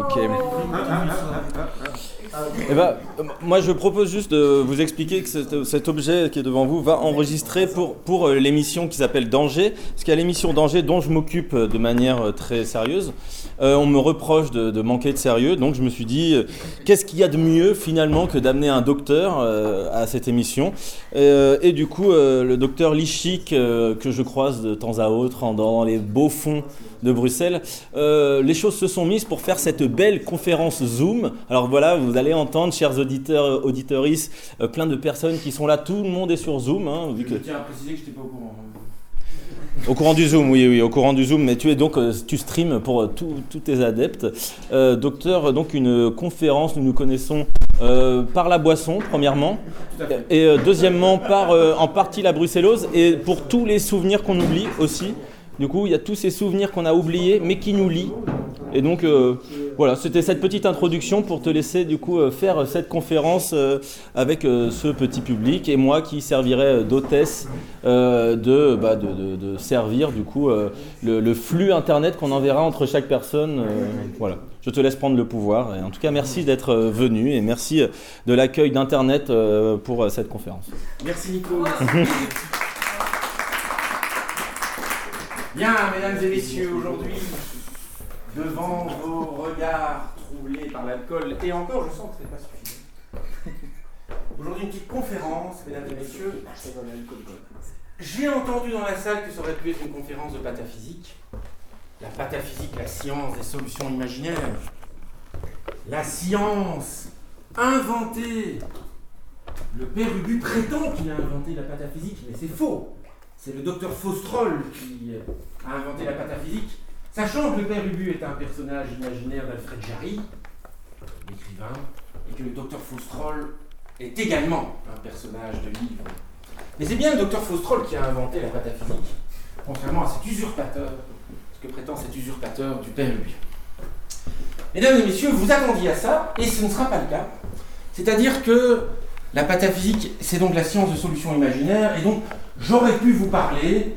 Ok. Eh ben, moi je propose juste de vous expliquer que cet objet qui est devant vous va enregistrer pour l'émission qui s'appelle Danger, parce qu'il y a l'émission Danger dont je m'occupe de manière très sérieuse. On me reproche de manquer de sérieux, donc je me suis dit qu'est-ce qu'il y a de mieux finalement que d'amener un docteur à cette émission, et du coup le docteur Lichik que je croise de temps à autre dans les beaux fonds de Bruxelles, les choses se sont mises pour faire cette belle conférence Zoom. Alors voilà, vous allez entendre, chers auditeurs, auditrices, plein de personnes qui sont là, tout le monde est sur Zoom. Hein, je tiens à préciser que je n'étais pas au courant. Au courant du Zoom, oui, au courant du Zoom, mais tu streams pour tous tes adeptes. Docteur, donc une conférence, nous nous connaissons par la boisson, premièrement, et deuxièmement par en partie la bruxellose, et pour tous les souvenirs qu'on oublie aussi. Du coup, il y a tous ces souvenirs qu'on a oubliés, mais qui nous lient. Et donc, voilà, c'était cette petite introduction pour te laisser du coup faire cette conférence avec ce petit public, et moi qui servirai d'hôtesse de servir du coup le flux internet qu'on enverra entre chaque personne. Voilà, je te laisse prendre le pouvoir. Et en tout cas, merci d'être venu et merci de l'accueil d'internet pour cette conférence. Merci Nico. Bien, mesdames et messieurs, aujourd'hui, devant vos regards troublés par l'alcool, et encore, je sens que ce n'est pas suffisant. Aujourd'hui, une petite conférence, mesdames et messieurs. J'ai entendu dans la salle que ça aurait pu être une conférence de pataphysique. La pataphysique, la science des solutions imaginaires. La science inventée. Le père Ubu prétend qu'il a inventé la pataphysique, mais c'est faux. C'est le docteur Faustrol qui a inventé la pataphysique, sachant que le père Ubu est un personnage imaginaire d'Alfred Jarry, l'écrivain, et que le docteur Faustrol est également un personnage de livre. Mais c'est bien le docteur Faustrol qui a inventé la pataphysique, contrairement à cet usurpateur, ce que prétend cet usurpateur du père Ubu. Mesdames et messieurs, vous attendiez à ça, et ce ne sera pas le cas. C'est-à-dire que la pataphysique, c'est donc la science de solutions imaginaires, et donc j'aurais pu vous parler,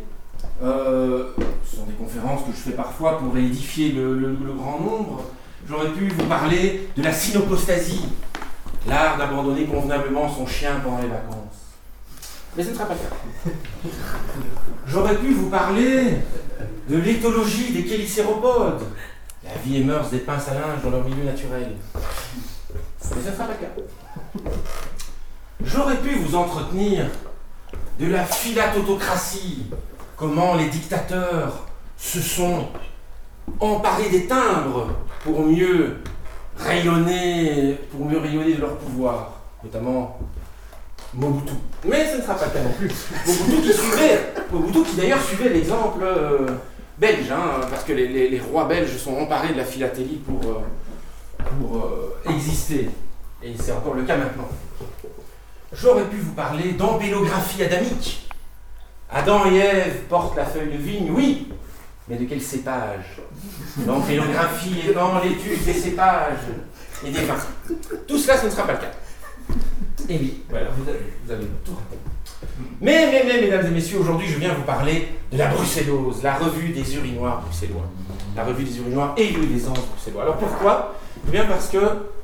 ce sont des conférences que je fais parfois pour édifier le grand nombre, j'aurais pu vous parler de la synopostasie, l'art d'abandonner convenablement son chien pendant les vacances. Mais ce ne sera pas le cas. J'aurais pu vous parler de l'éthologie des chélicéropodes, la vie et mœurs des pinces à linge dans leur milieu naturel. Mais ce ne sera pas le cas. J'aurais pu vous entretenir de la philatotocratie, comment les dictateurs se sont emparés des timbres pour mieux rayonner de leur pouvoir, notamment Mobutu. Mais ce ne sera pas le cas non plus. Mobutu qui d'ailleurs suivait l'exemple belge, hein, parce que les rois belges sont emparés de la philatélie pour exister. Et c'est encore le cas maintenant. J'aurais pu vous parler d'embellographie adamique. Adam et Ève portent la feuille de vigne, oui, mais de quel cépage? L'embellographie étant l'étude des cépages et des vins. Tout cela, ce ne sera pas le cas. Et oui, voilà, vous avez tout raté. Mais, mesdames et messieurs, aujourd'hui, je viens vous parler de la bruxellose, la revue des urinoirs bruxellois. La revue des urinoirs et des anges bruxellois. Alors pourquoi? Eh bien parce que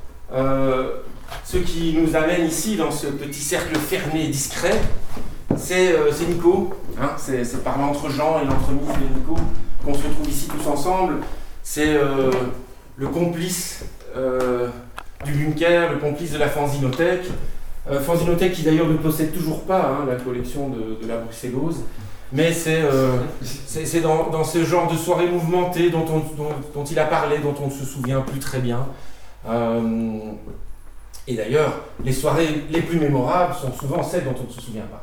ce qui nous amène ici, dans ce petit cercle fermé et discret, c'est Nico. Hein, c'est par l'entre-Jean et l'entremise de Nico qu'on se retrouve ici tous ensemble. C'est le complice du bunker, le complice de la fanzinothèque. Fanzinothèque qui d'ailleurs ne possède toujours pas la collection de la bruxellose. Mais c'est dans ce genre de soirée mouvementée dont il a parlé, dont on ne se souvient plus très bien. Et d'ailleurs, les soirées les plus mémorables sont souvent celles dont on ne se souvient pas.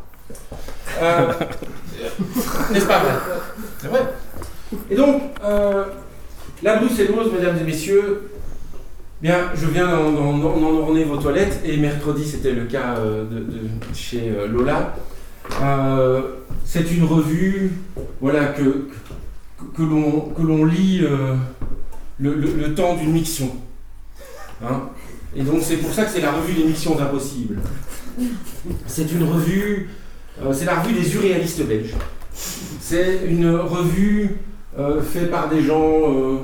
N'est-ce pas vrai? C'est vrai. Et donc, la bruxellose, mesdames et messieurs, bien, je viens d'en orner vos toilettes, et mercredi c'était le cas chez Lola. C'est une revue, voilà, que l'on lit le temps d'une miction. Hein? Et donc c'est pour ça que c'est la revue des missions impossibles. C'est une revue, c'est la revue des surréalistes belges. C'est une revue faite par des gens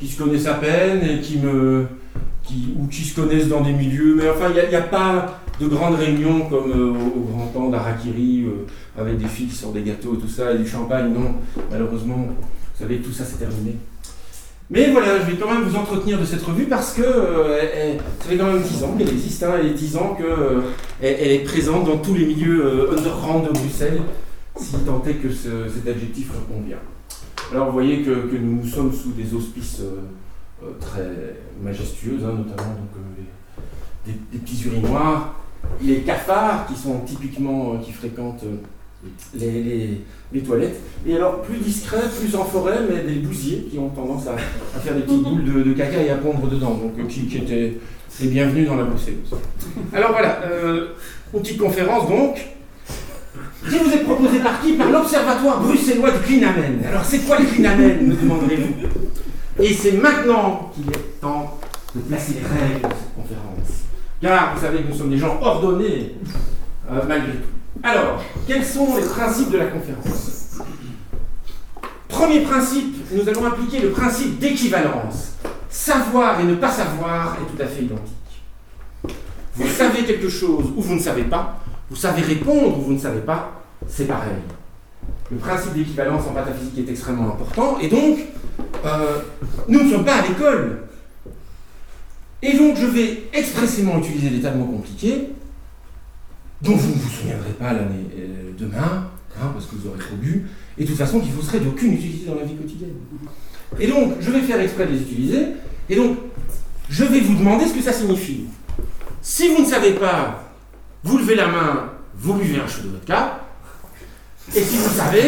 qui se connaissent à peine et ou qui se connaissent dans des milieux, mais enfin, il n'y a pas de grandes réunions comme au grand temps d'Harakiri, avec des filles qui sortent des gâteaux et tout ça, et du champagne, non, malheureusement, vous savez, tout ça c'est terminé. Mais voilà, je vais quand même vous entretenir de cette revue parce que ça fait quand même 10 ans qu'elle existe, hein, et 10 ans qu'elle est présente dans tous les milieux underground de Bruxelles, si tant est que cet adjectif leur convient. Alors vous voyez que nous sommes sous des auspices très majestueux, hein, notamment donc, des petits urinoirs, les cafards qui sont typiquement, qui fréquentent les toilettes, et alors plus discrets, plus en forêt, mais des bousiers qui ont tendance à faire des petites boules de caca et à pondre dedans, donc qui étaient les bienvenus dans la bruxelloise. Alors voilà, une petite conférence donc, qui vous est proposée par qui? Par l'Observatoire bruxellois du Clinamen. Alors c'est quoi le Clinamen, me demanderez-vous? Et c'est maintenant qu'il est temps de placer les règles de cette conférence, car vous savez que nous sommes des gens ordonnés, malgré tout. Alors, quels sont les principes de la conférence? Premier principe, nous allons appliquer le principe d'équivalence. Savoir et ne pas savoir est tout à fait identique. Vous savez quelque chose ou vous ne savez pas, vous savez répondre ou vous ne savez pas, c'est pareil. Le principe d'équivalence en pataphysique est extrêmement important, et donc, nous ne sommes pas à l'école. Et donc, je vais expressément utiliser des tas de mots compliqués, dont vous ne vous souviendrez pas l'année demain, hein, parce que vous aurez trop bu, et de toute façon qui vous seraient d'aucune utilité dans la vie quotidienne. Et donc, je vais faire exprès de les utiliser, et donc, je vais vous demander ce que ça signifie. Si vous ne savez pas, vous levez la main, vous buvez un chaud de vodka, et si vous savez,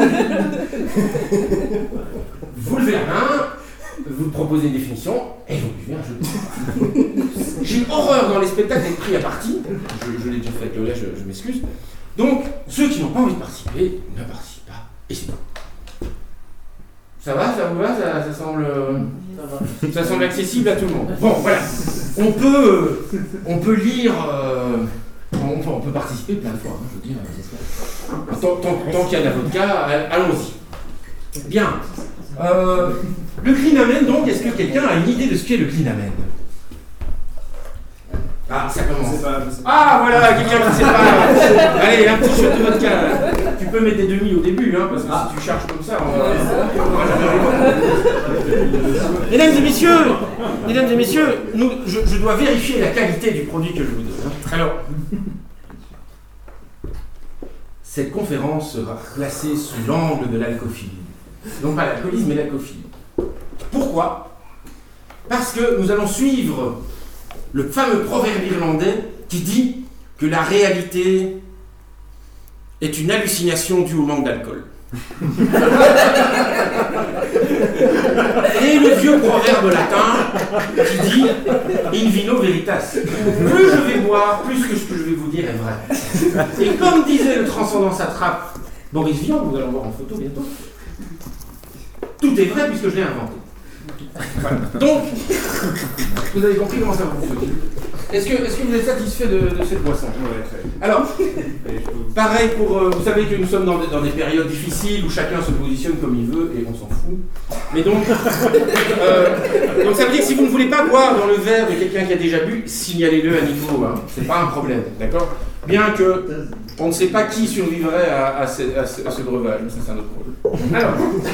vous levez la main, vous proposez une définition, et vous buvez un chaud de vodka. J'ai une horreur dans les spectacles d'être pris à partie, je l'ai déjà fait avec Lola, je m'excuse. Donc, ceux qui n'ont pas envie de participer, ne participent pas, et c'est tout. Ça va, ça vous va, ça semble accessible à tout le monde. Bon, voilà. On peut lire, on peut participer plein de fois, hein, je veux dire. Tant qu'il y a de la vodka, allons-y. Bien. Le Clinamen, donc, est-ce que quelqu'un a une idée de ce qu'est le Clinamen? Ah, ça commence. Ah, voilà, quelqu'un qui ne sait pas. Allez, un petit shot de vodka. Tu peux mettre des demi au début, hein, parce que si tu charges comme ça, on va... Mesdames et messieurs, je dois vérifier la qualité du produit que je vous donne. Alors, cette conférence sera placée sous l'angle de l'alcophilie. Non pas l'alcoolisme, mais l'alcophilie. Pourquoi? Parce que nous allons suivre le fameux proverbe irlandais qui dit que la réalité est une hallucination due au manque d'alcool. Et le vieux proverbe latin qui dit in vino veritas. Plus je vais boire, plus que ce que je vais vous dire est vrai. Et comme disait le transcendant satrape Boris Vian, vous allez en voir en photo bientôt, tout est vrai puisque je l'ai inventé. Voilà. Donc, vous avez compris comment ça fonctionne. Est-ce que vous êtes satisfait de cette boisson? Alors, pareil pour... vous savez que nous sommes dans des périodes difficiles où chacun se positionne comme il veut et on s'en fout. Mais donc ça veut dire que si vous ne voulez pas boire dans le verre de quelqu'un qui a déjà bu, signalez-le à Nico, hein. C'est pas un problème, d'accord? Bien que on ne sait pas qui survivrait à ce breuvage, mais ça c'est un autre problème. Alors...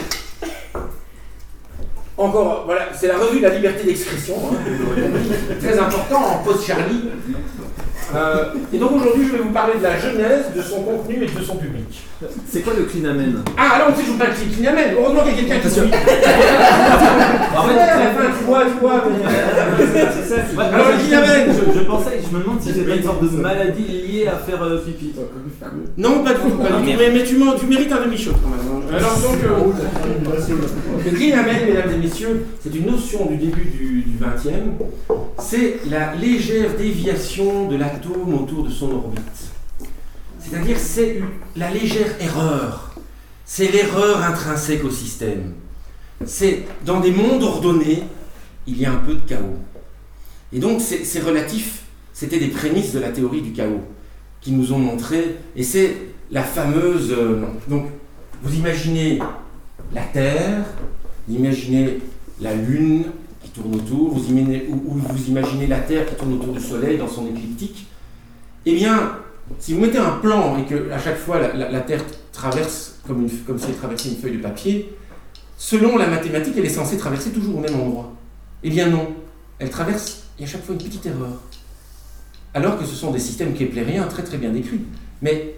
Encore, voilà, c'est la revue de la liberté d'expression, hein, très important en post-Charlie. Et donc aujourd'hui, je vais vous parler de la genèse, de son contenu et de son public. C'est quoi le Clinamen? Ah, alors on sait que je vous parle de Clinamen. Heureusement qu'il y a quelqu'un qui suit. En fait, à la fin, tu vois. C'est ça. Alors le Clinamen. Je pensais, je me demande si c'était une sorte de maladie liée à faire pipi. Non, pas du tout. Mais tu mérites un demi-shot quand même. Alors donc, le Clinamen, mesdames et messieurs, c'est une notion du début du XXe. C'est la légère déviation de l'atome autour de son orbite. C'est-à-dire c'est la légère erreur. C'est l'erreur intrinsèque au système. C'est dans des mondes ordonnés, il y a un peu de chaos. Et donc c'est relatif, c'était des prémices de la théorie du chaos qui nous ont montré, et c'est la fameuse... donc vous imaginez la Terre, imaginez la Lune qui tourne autour, ou vous imaginez la Terre qui tourne autour du Soleil dans son écliptique. Eh bien, si vous mettez un plan et que à chaque fois la Terre traverse comme si elle traversait une feuille de papier, selon la mathématique, elle est censée traverser toujours au même endroit. Eh bien non, elle traverse, il y a à chaque fois une petite erreur. Alors que ce sont des systèmes keplériens très très bien décrits. Mais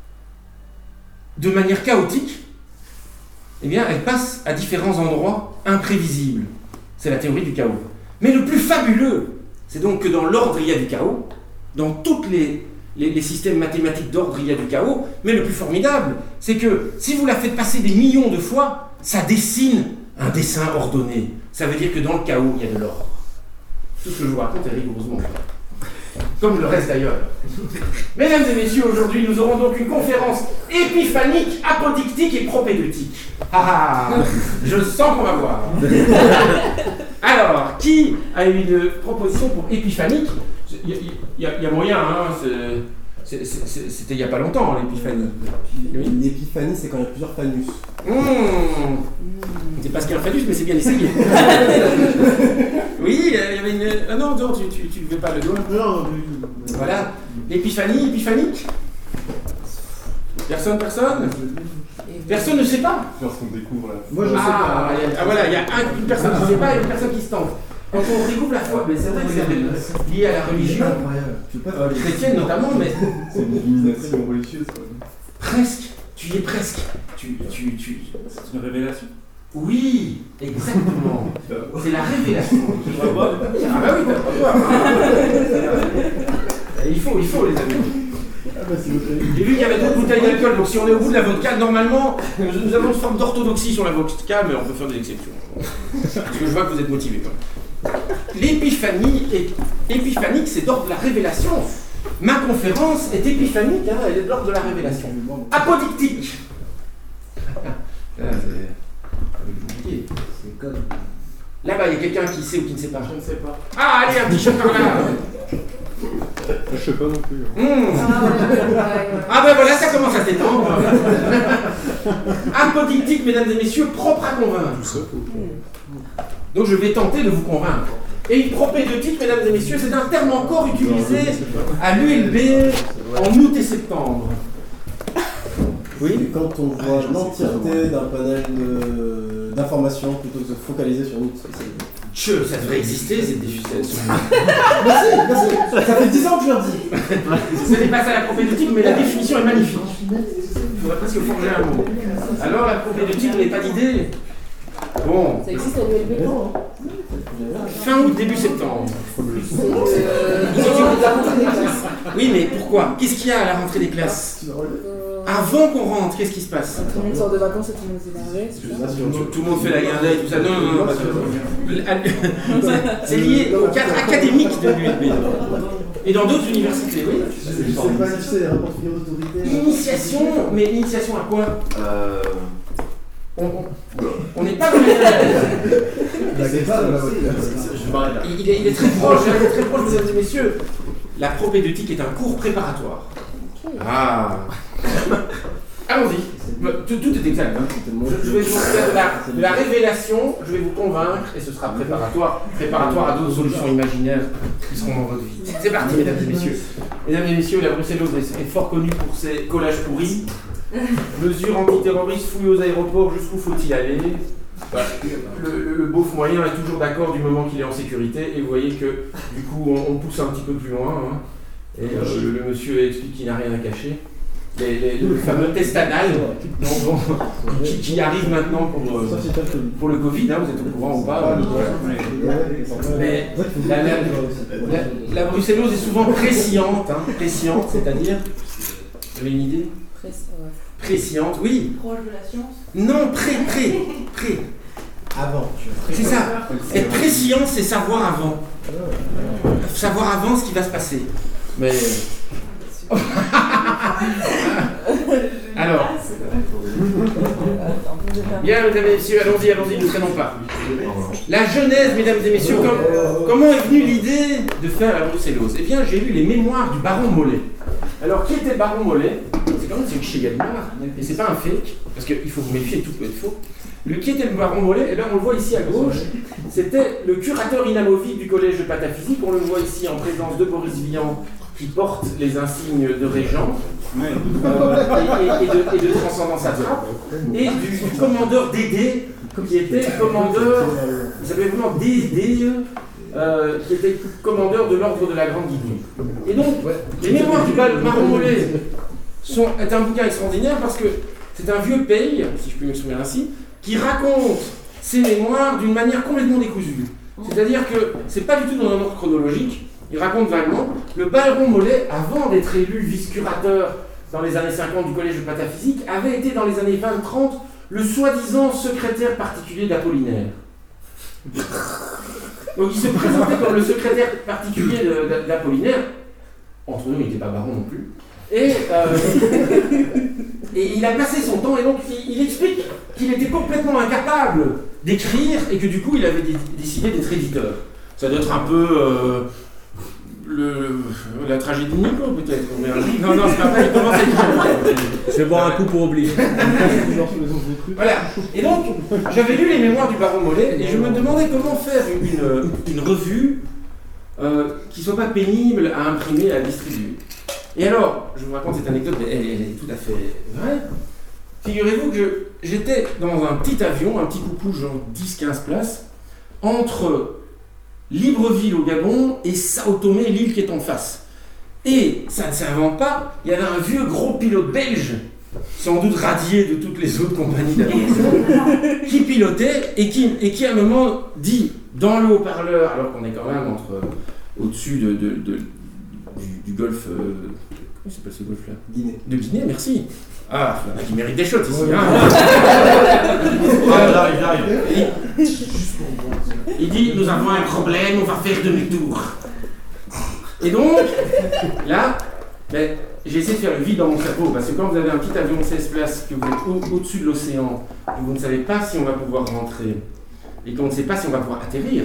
de manière chaotique, eh bien, elle passe à différents endroits imprévisibles. C'est la théorie du chaos. Mais le plus fabuleux, c'est donc que dans l'ordre, il y a du chaos. Dans tous les systèmes mathématiques d'ordre, il y a du chaos. Mais le plus formidable, c'est que si vous la faites passer des millions de fois, ça dessine un dessin ordonné. Ça veut dire que dans le chaos, il y a de l'ordre. Tout ce que je vous raconte est rigoureusement vrai. Comme le reste d'ailleurs. Mesdames et messieurs, aujourd'hui, nous aurons donc une conférence épiphanique, apodictique et propédeutique. Ah, je sens qu'on va voir. Alors, qui a une proposition pour épiphanique? Il y a moyen, hein, c'était il n'y a pas longtemps, l'épiphanie. Une épiphanie, c'est quand il y a plusieurs phallus. C'est pas ce qu'est un phallus, mais c'est bien essayé. Oui, il y avait une... Ah non, tu ne veux pas le doigt. Non, Voilà. L'épiphanie, épiphanique. Personne Personne ne sait pas. Lorsqu'on découvre la... Moi, je sais pas. Voilà, il y a une personne qui ne sait pas et une personne qui se tente. Quand on découvre la foi, mais c'est vrai que c'est lié à la religion, chrétienne notamment, mais... C'est une divination religieuse. Presque. Tu y es presque. C'est une révélation. Oui, exactement. C'est la révélation. Tu vas boire? Ah bah oui, t'as pas boire. Il faut les amis. J'ai vu qu'il y avait d'autres bouteilles d'alcool, donc si on est au bout de la vodka, normalement, nous avons une forme d'orthodoxie sur la vodka, mais on peut faire des exceptions. Parce que je vois que vous êtes motivés quand même. L'épiphanie épiphanique, c'est d'ordre de la révélation. Ma conférence est épiphanique, hein, elle est de l'ordre de la révélation. Apodictique. C'est comme... Là-bas, il y a quelqu'un qui sait ou qui ne sait pas. Je ne sais pas. Ah, allez, un petit shot par là. Je sais pas non plus. Ah ben voilà, ça commence à s'étendre. Apodictique, mesdames et messieurs, propre à convaincre. Donc je vais tenter de vous convaincre. Et une propédeutique, mesdames et messieurs, c'est un terme encore utilisé à l'ULB en août et septembre. Oui. Et quand on voit l'entièreté d'un panel d'informations plutôt que de se focaliser sur une spécialité. Ça devrait exister, c'est des Merci. Ça fait 10 ans que je leur dis. Ce n'est pas ça la propédeutique, mais la définition est magnifique. Il faudrait presque forger un mot. Alors la propédeutique, vous n'avez pas d'idée? Bon. Ça existe à l'ULB quand Fin août, début septembre. Oui, mais pourquoi? Qu'est-ce qu'il y a à la rentrée des classes? Avant qu'on rentre, qu'est-ce qui se passe? Tout le monde sort de vacances et tout le monde s'est énervé. Tout le monde fait la guindaille et tout ça. Non, parce que c'est lié au cadre académique de l'ULB. Et dans d'autres universités, oui. Je sais pas si c'est les rapports d'autorité. Initiation, mais initiation à quoi? On n'est pas dans les... Il est très proche, mesdames et messieurs. La propédeutique est un cours préparatoire. Ah. Allons-y. Tout est exact. Hein. Je vais vous faire de la révélation, je vais vous convaincre, et ce sera préparatoire à d'autres solutions imaginaires qui seront dans votre vie. C'est parti, mesdames et messieurs. Mesdames et messieurs, la bruxelloise est fort connue pour ses collages pourris. Mesures antiterroristes, fouilles aux aéroports, jusqu'où faut-il aller? Voilà. Le beauf moyen est toujours d'accord du moment qu'il est en sécurité, et vous voyez que du coup on pousse un petit peu plus loin. Hein. Et le monsieur explique qu'il n'a rien à cacher. Le fameux test anal qui arrive maintenant pour le Covid, hein, vous êtes au courant ou pas? Mais la bruxellose est souvent presciente, hein, presciente, c'est-à-dire, vous avez une idée? Presciente, oui. Proche de la science? Non, pré. Avant. C'est ça. Être prescient, c'est savoir avant. Savoir avant ce qui va se passer. Mais... Alors, bien, mesdames et messieurs, allons-y, ne traînons pas. La genèse, mesdames et messieurs, comment est venue l'idée de faire la bruxellose? Eh bien, j'ai lu les mémoires du baron Mollet. Alors, qui était le baron Mollet? C'est quand même c'est chez Gallimard, et c'est pas un fake, parce qu'il faut vous méfier, tout peut être faux. qui était le baron Mollet, et bien on le voit ici à gauche, c'était le curateur inamovible du collège de pataphysique. On le voit ici en présence de Boris Vian, qui porte les insignes de régent et de transcendance attrape, et du commandeur Dédé, qui était commandeur, il s'appelait vraiment Dédé, qui était commandeur de l'ordre de la Grande Guinée. Et donc, les mémoires du baron Mollet est un bouquin extraordinaire parce que c'est un vieux pays, si je puis m'exprimer ainsi, qui raconte ses mémoires d'une manière complètement décousue. C'est-à-dire que c'est pas du tout dans un ordre chronologique. Il raconte vaguement le baron Mollet, avant d'être élu vice-curateur dans les années 50 du collège de pataphysique, avait été dans les années 20-30 le soi-disant secrétaire particulier d'Apollinaire. Donc il se présentait comme le secrétaire particulier d'Apollinaire. Entre nous, il n'était pas baron non plus. Et il a passé son temps, et donc il explique qu'il était complètement incapable d'écrire et que du coup il avait décidé d'être éditeur. Ça doit être un peu la tragédie de Nico peut-être. Non, c'est pas vrai, il commence à écrire. Je vais boire un coup pour oublier. Voilà. Et donc, j'avais lu les mémoires du baron Mollet et je me demandais comment faire une revue qui soit pas pénible à imprimer et à distribuer. Et alors, je vous raconte cette anecdote, mais elle est tout à fait vraie. Figurez-vous que j'étais dans un petit avion, un petit coucou genre 10-15 places, entre Libreville au Gabon et Sao Tomé, l'île qui est en face. Et ça ne s'invente pas, il y avait un vieux gros pilote belge, sans doute radié de toutes les autres compagnies d'aviation, qui pilotait et qui à un moment dit dans le haut-parleur, alors qu'on est quand même au-dessus du golfe, comment s'appelle ce golfe-là ? Guinée. De Guinée, merci. Ah, il y en a qui méritent des shots ici. Ouais. J'arrive. Il dit, nous avons un problème, on va faire demi-tour. Et donc, là, j'ai essayé de faire le vide dans mon cerveau, parce que quand vous avez un petit avion de 16 places, que vous êtes au-dessus de l'océan, et vous ne savez pas si on va pouvoir rentrer, et qu'on ne sait pas si on va pouvoir atterrir,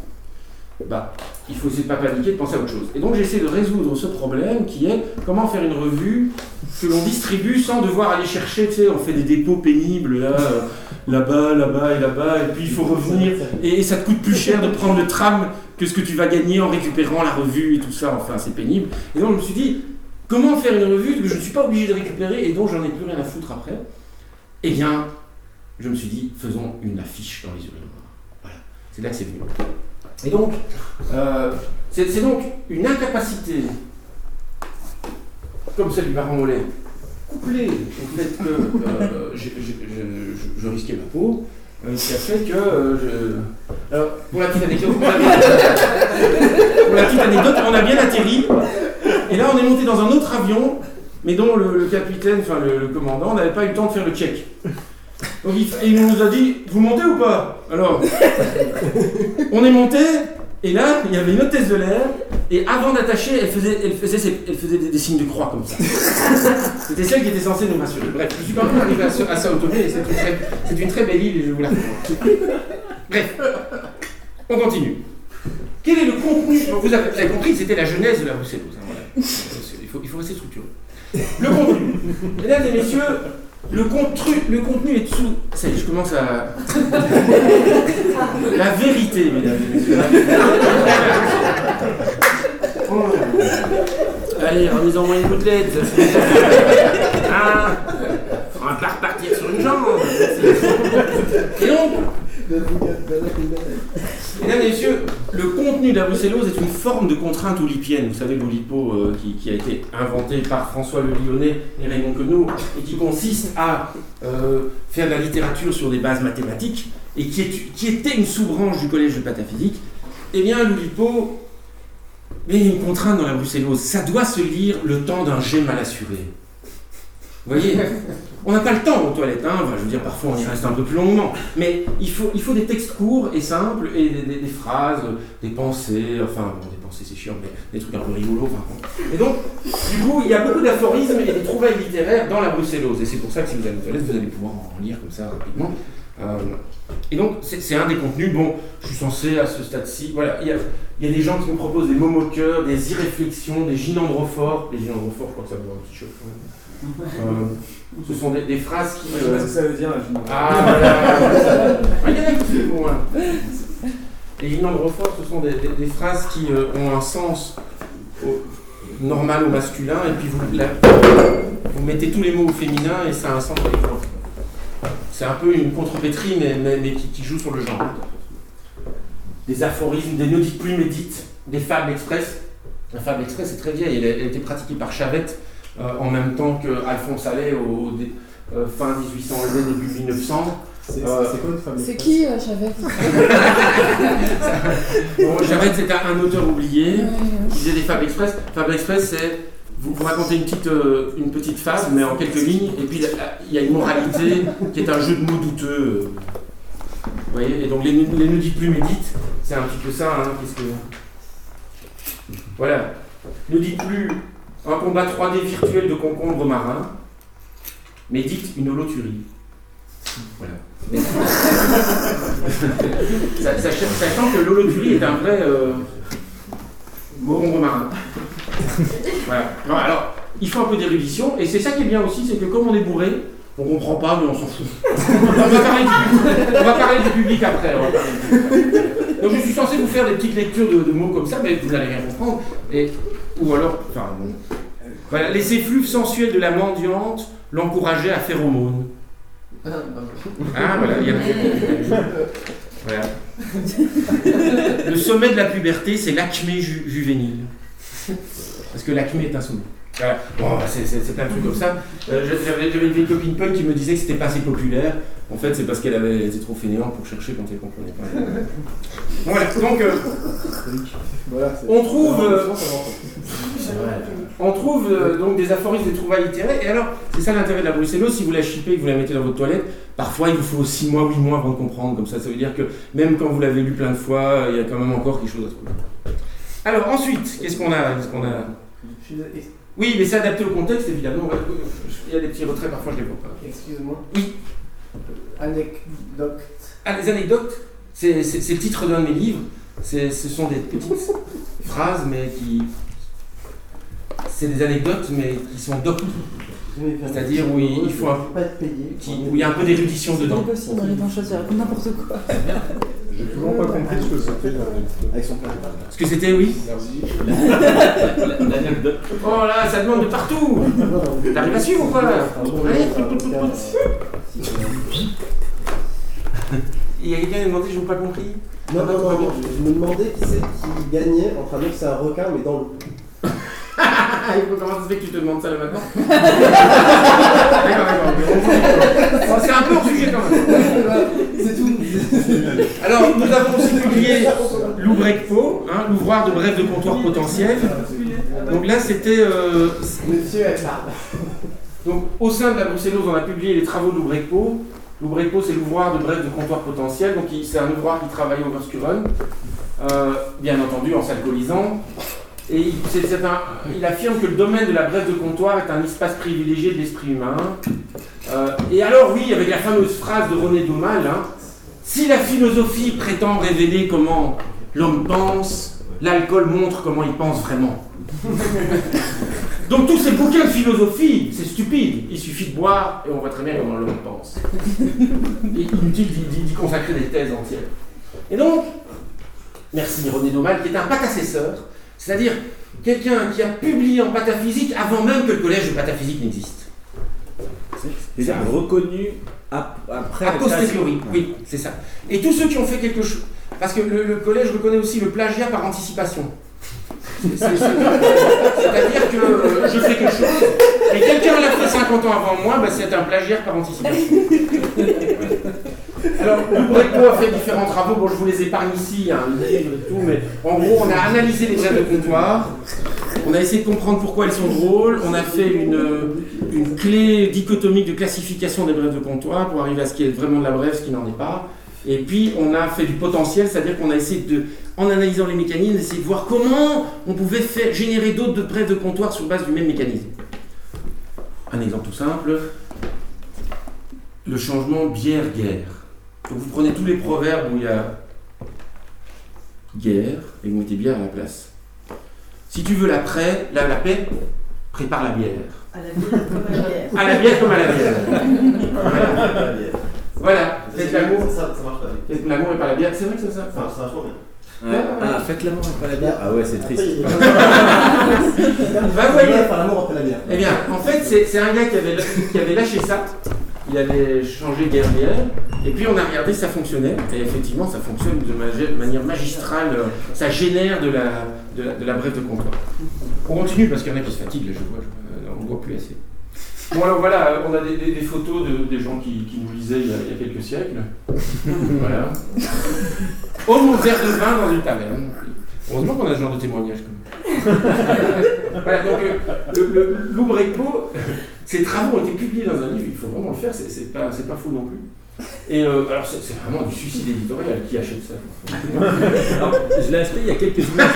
il faut essayer de ne pas paniquer, de penser à autre chose. Et donc j'essaie de résoudre ce problème qui est comment faire une revue que l'on distribue sans devoir aller chercher, tu sais, on fait des dépôts pénibles là-bas et là-bas, et puis il faut revenir, et ça te coûte plus cher de prendre le tram que ce que tu vas gagner en récupérant la revue et tout ça, enfin c'est pénible. Et donc je me suis dit, comment faire une revue que je ne suis pas obligé de récupérer et dont j'en ai plus rien à foutre après ? Eh bien, je me suis dit, faisons une affiche dans les urinoirs. Voilà, c'est là que c'est venu. Et donc, c'est donc une incapacité, comme celle du baron Mollet, couplée au fait que je risquais ma peau, qui a fait que alors, pour la petite anecdote, on a bien atterri, et là on est monté dans un autre avion, mais dont le capitaine, enfin le commandant, n'avait pas eu le temps de faire le check. Donc il nous a dit, vous montez ou pas ? Alors, on est monté, et là, il y avait une hôtesse de l'air, et avant d'attacher, elle faisait des signes de croix comme ça. C'était celle qui était censée nous rassurer. Bref, je suis quand même arrivé à Sao Tomé, et c'est une très belle île, et je vous la raconte. Bref, on continue. Quel est le contenu ? Vous avez compris, c'était la genèse de la bruxelloise. Hein, voilà. Il faut rester structuré. Le contenu. Mesdames et messieurs, le contenu est dessous. Ça y est, je commence à. La vérité, mesdames et messieurs. Allez, remise-en-moi une gouttelette. On va pas repartir sur une jambe. Et donc, mesdames et messieurs, le contenu de la brucellose est une forme de contrainte oulipienne. Vous savez, l'oulipo qui a été inventé par François Le Lyonnais et Raymond Queneau, et qui consiste à faire de la littérature sur des bases mathématiques, et qui était une sous-branche du collège de pataphysique. Eh bien, l'oulipo est une contrainte dans la brucellose. Ça doit se lire le temps d'un jet mal assuré. Vous voyez, on n'a pas le temps aux toilettes, hein. Enfin, je veux dire, parfois on y reste un peu plus longuement, mais il faut des textes courts et simples, et des phrases, des pensées, enfin, bon, des pensées c'est chiant, mais des trucs un peu rigolos, enfin, bon. Et donc, du coup, il y a beaucoup d'aphorismes et des trouvailles littéraires dans la brucellose, et c'est pour ça que si vous allez aux toilettes, vous allez pouvoir en lire comme ça rapidement. Et donc, c'est un des contenus. Bon, je suis censé, à ce stade-ci, voilà, il y a des gens qui me proposent des mots-moqueurs, des irréflexions, des gynandrophores. Les gynandrophores, je crois que ça vaut un petit choc quand même. Ce sont des phrases qui... Je sais pas ce que ça veut dire, la gynandrophore. Ah, voilà. Il y en a qui sont loin. Les gynandrophores, ce sont des phrases qui ont un sens normal au masculin, et puis vous mettez tous les mots au féminin, et ça a un sens différent. C'est un peu une contrepétrie, mais qui joue sur le genre. Des aphorismes, des ne dites plus mais dites, des fables express. La fable express est très vieille, elle a été pratiquée par Chavette en même temps qu'Alphonse Allais fin 1800, début 1900. C'est quoi une fable? C'est qui, Chavette? Bon, Chavette, c'est un auteur oublié qui faisait des fables express. Fable express, c'est vous racontez une petite fable, mais en quelques lignes, et puis il y a une moralité qui est un jeu de mots douteux. Vous voyez? Et donc les ne dites plus mais dites, c'est un petit peu ça. Hein, voilà. Ne dites plus un combat 3D virtuel de concombres marins, mais dites une holoturie. Voilà. Sachant que l'holoturie est un vrai concombre marin. Voilà. Non, alors, il faut un peu d'érudition, et c'est ça qui est bien aussi, c'est que comme on est bourré, on comprend pas, mais on s'en fout. On va parler du public après. Donc je suis censé vous faire des petites lectures de mots comme ça, mais vous n'allez rien comprendre. Ou alors, enfin, bon. Voilà, les effluves sensuels de la mendiante l'encourageaient à faire aumône. Ah, voilà, il y a voilà. Le sommet de la puberté, c'est l'acmé juvénile. Parce que l'acmé est un sommet. Voilà. Bon, c'est plein de trucs comme ça. J'avais une vieille copine punk qui me disait que c'était pas assez populaire. En fait, c'est parce qu'elle avait été trop fainéante pour chercher quand elle comprenait pas. Voilà, donc on trouve donc des aphorismes, des trouvailles littéraires. Et alors, c'est ça l'intérêt de la bruxelleuse. Si vous la shippez, que vous la mettez dans votre toilette, parfois il vous faut 6 mois, 8 mois avant de comprendre. Comme ça veut dire que même quand vous l'avez lu plein de fois, il y a quand même encore quelque chose à trouver. Alors ensuite, qu'est-ce qu'on a? Oui, mais c'est adapté au contexte, évidemment. Il y a des petits retraits, parfois je les vois pas. Excuse-moi. Oui. Anecdote. Ah, les anecdotes, c'est le titre d'un de mes livres. Ce sont des petites phrases, mais qui... C'est des anecdotes, mais qui sont doctes. C'est-à-dire où il faut pas être payé. Où il y a un peu d'érudition dedans. C'est possible, on est dans chose, n'importe quoi. J'ai toujours pas compris ce que c'était Avec son père. Ce que c'était, oui. L'anecdote. Oh là, ça demande de partout. T'arrives à suivre ou quoi là? Il y a quelqu'un qui m'a demandé, je n'ai pas compris. Non, je me demandais qui c'est qui gagnait entre un mec c'est un requin mais dans l'eau. Comment ça se fait que tu te demandes ça là maintenant? D'accord. C'est un peu hors sujet quand même. C'est tout. Alors, nous avons aussi publié l'Oubrecpo, l'ouvroir de bref de comptoir potentiel. Donc là, c'était... Monsieur est là. Donc, au sein de la bruxelleuse, on a publié les travaux de l'Oubrecpo. L'Oubrecpo, c'est l'ouvroir de bref de comptoir potentiel. Donc, c'est un ouvroir qui travaille au Verskuren, bien entendu en s'alcoolisant. Et il affirme que le domaine de la brève de comptoir est un espace privilégié de l'esprit humain. Et alors oui, avec la fameuse phrase de René Daumal, si la philosophie prétend révéler comment l'homme pense, l'alcool montre comment il pense vraiment. Donc tous ces bouquins de philosophie, c'est stupide. Il suffit de boire et on voit très bien comment l'homme pense. Inutile d'y consacrer des thèses entières. Et donc, merci René Daumal, qui est un patacesseur. C'est-à-dire quelqu'un qui a publié en pataphysique avant même que le collège de pataphysique n'existe. C'est reconnu après. A posteriori, oui, c'est ça. Et tous ceux qui ont fait quelque chose. Parce que le collège reconnaît aussi le plagiat par anticipation. C'est-à-dire que je fais quelque chose, et quelqu'un l'a fait 50 ans avant moi, c'est un plagiat par anticipation. Alors, l'Oubrecpo a fait différents travaux, bon je vous les épargne ici, le livre et tout, mais en gros on a analysé les brèves de comptoir, on a essayé de comprendre pourquoi elles sont drôles, on a fait une clé dichotomique de classification des brèves de comptoir pour arriver à ce qui est vraiment de la brève, ce qui n'en est pas, et puis on a fait du potentiel, c'est-à-dire qu'on a essayé en analysant les mécanismes, d'essayer de voir comment on pouvait générer d'autres brèves de comptoir sur base du même mécanisme. Un exemple tout simple, le changement bière-guerre. Donc vous prenez tous les proverbes où il y a guerre et vous mettez bière à la place. Si tu veux la paix, prépare la bière. À la bière comme à la bière. À la bière comme à la bière. Voilà, faites l'amour. Ça marche pas. Faites l'amour et pas la bière. C'est vrai que c'est ça. Enfin, ça marche pas bien. Ah, faites l'amour et pas la bière. Ah ouais, c'est triste. Bah, voyez. Faire l'amour après la bière. Eh bien, en fait, c'est un gars qui avait lâché ça. Il avait changé guerre-bière. Et puis on a regardé si ça fonctionnait. Et effectivement, ça fonctionne de manière magistrale. Ça génère de la brève de comptoir. On continue parce qu'il y en a qui se fatiguent, là, je vois. On ne voit plus assez. Bon, alors voilà, on a des photos des gens qui nous lisaient il y a quelques siècles. Voilà. Homme au verre de vin dans une taverne. Heureusement qu'on a ce genre de témoignage. Voilà, donc l'Oubreco, ses travaux ont été publiés dans un livre, il faut vraiment le faire, c'est pas fou non plus. Et alors c'est vraiment du suicide éditorial, qui achète ça? Alors, je l'ai acheté il y a quelques images.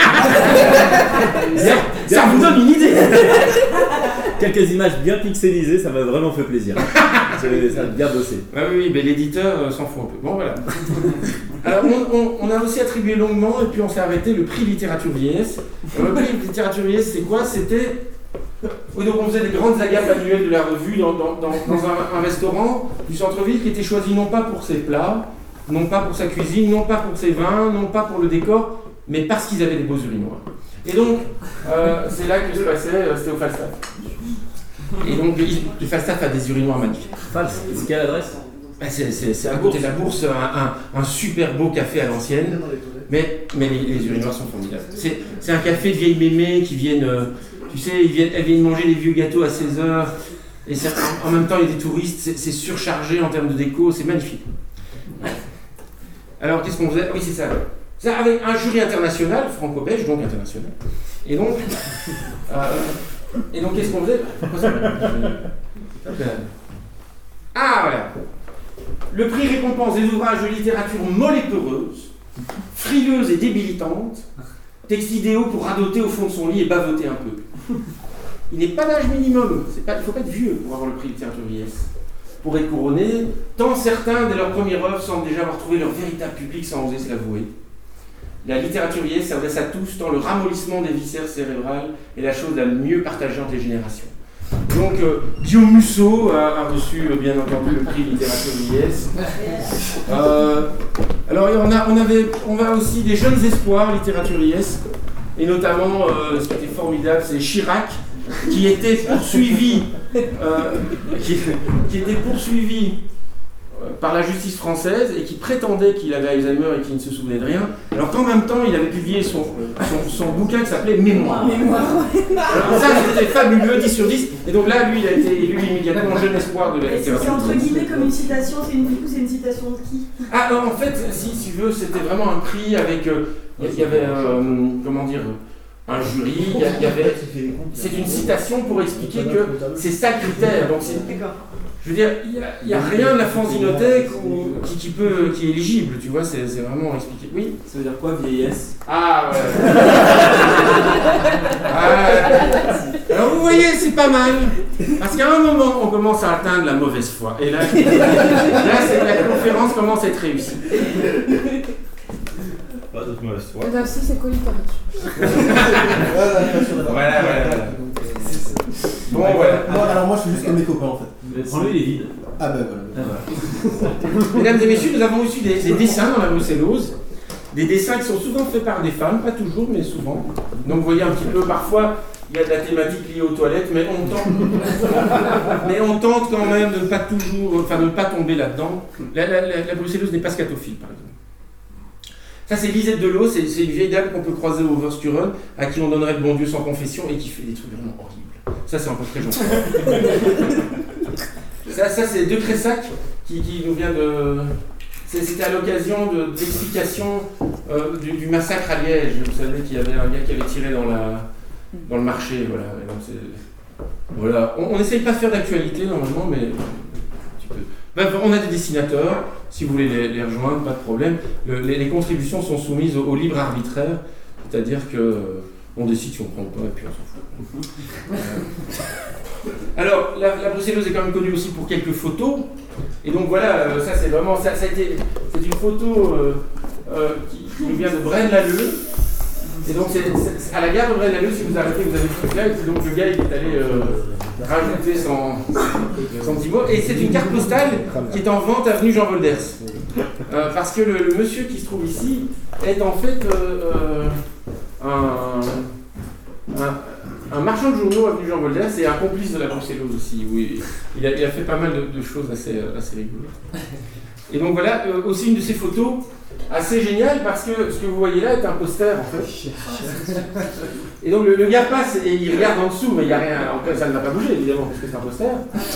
Ça vous donne une idée. Quelques images bien pixelisées, ça m'a vraiment fait plaisir. Ça a bien bossé. Ah oui, mais l'éditeur s'en fout un peu. Bon, voilà. Alors, on a aussi attribué longuement, et puis on s'est arrêté, le prix littérature vieillesse. Alors, le prix littérature vieillesse, c'est quoi? C'était... Oui, donc on faisait des grandes agapes annuelles de la revue dans un restaurant du centre-ville qui était choisi non pas pour ses plats, non pas pour sa cuisine, non pas pour ses vins, non pas pour le décor, mais parce qu'ils avaient des beaux urinoirs. Et donc, c'est là que se passait, c'était au Falstaff. Et donc, le Falstaff a des urinoirs magnifiques. False, c'est quelle adresse? C'est à côté de la bourse, un super beau café à l'ancienne, mais les urinoirs sont formidables. C'est un café de vieilles mémés qui viennent, tu sais, elles viennent manger des vieux gâteaux à 16h, et en même temps il y a des touristes, c'est surchargé en termes de déco, c'est magnifique. Alors qu'est-ce qu'on faisait? Oui, c'est ça. Ça avec un jury international, franco-belge, donc international. Et donc qu'est-ce qu'on faisait? Ah, voilà. Le prix récompense des ouvrages de littérature molle et peureuse, frileuse et débilitante, texte idéaux pour radoter au fond de son lit et bavoter un peu. Il n'est pas d'âge minimum, il ne faut pas être vieux pour avoir le prix littérature vieillesse. Pour être couronné, tant certains, dès leur première œuvre, semblent déjà avoir trouvé leur véritable public sans oser se l'avouer. La littérature vieillesse s'adresse à tous, tant le ramollissement des viscères cérébrales est la chose la mieux partagée entre les générations. Donc, Guillaume Musso a reçu, bien entendu, le prix littérature vieillesse. Alors, on a aussi des jeunes espoirs littérature vieillesse, et notamment, ce qui était formidable, c'est Chirac, qui était poursuivi, par la justice française et qui prétendait qu'il avait Alzheimer et qu'il ne se souvenait de rien, alors qu'en même temps il avait publié son bouquin qui s'appelait Mémoire. Alors ça c'était fabuleux, 10 sur 10, et donc là lui il a été élu immédiatement jeune espoir de la littérature. C'est entre guillemets comme une citation, c'est une citation de qui? Ah en fait, si tu veux, c'était vraiment un prix avec, il y avait comment dire, un jury, c'est une citation pour expliquer que c'est ça le critère, donc c'est... Je veux dire, il n'y a rien de la fanzinothèque qui est éligible, tu vois, c'est vraiment expliqué. Oui. Ça veut dire quoi, vieillesse? Ah ouais. Alors vous voyez, c'est pas mal. Parce qu'à un moment, on commence à atteindre la mauvaise foi. Et là la conférence commence à être réussie. Pas d'autre mauvaise foi. Merci, c'est quoi littérature? Voilà. Bon, voilà. Moi, alors moi je suis juste comme mes copains en fait. Prends-le, il est vide. Ah bah voilà. Mesdames et messieurs, nous avons reçu des dessins dans la bruxellose. Des dessins qui sont souvent faits par des femmes, pas toujours, mais souvent. Donc vous voyez un petit peu, parfois, il y a de la thématique liée aux toilettes, mais on tente quand même de ne pas tomber là-dedans. La bruxellose n'est pas scatophile, par exemple. Ça, c'est Lisette Delot, c'est une vieille dame qu'on peut croiser au Oversturen, à qui on donnerait le bon Dieu sans confession et qui fait des trucs vraiment horribles. Ça, c'est un peu très gentil. Ça c'est De Cressac qui nous vient de... C'était à l'occasion d'explication du massacre à Liège. Vous savez qu'il y avait un gars qui avait tiré dans le marché. Voilà. Et donc voilà. On n'essaye pas de faire d'actualité normalement, mais un petit peu. Bref, on a des dessinateurs. Si vous voulez les rejoindre, pas de problème. Les contributions sont soumises au libre arbitraire. C'est-à-dire que On décide si on prend ou pas, et puis on s'en fout. Alors, la brucellose est quand même connue aussi pour quelques photos. Et donc voilà, ça c'est vraiment, c'est une photo qui nous vient de Braine-l'Alleud. Et donc c'est à la gare de Braine-l'Alleud, si vous arrêtez, vous avez ce truc-là, et c'est donc le gars qui est allé rajouter son petit mot. Et c'est une carte postale qui est en vente avenue Jean Volders. Parce que le monsieur qui se trouve ici est en fait un marchand de journaux avenue Jean Volders et un complice de la brucellose aussi. Oui, il a fait pas mal de choses assez rigolotes. Et donc voilà, aussi une de ces photos assez géniale parce que ce que vous voyez là est un poster en fait. Et donc le gars passe et il regarde en dessous, mais il n'y a rien. En fait, ça ne va pas bouger évidemment parce que c'est un poster.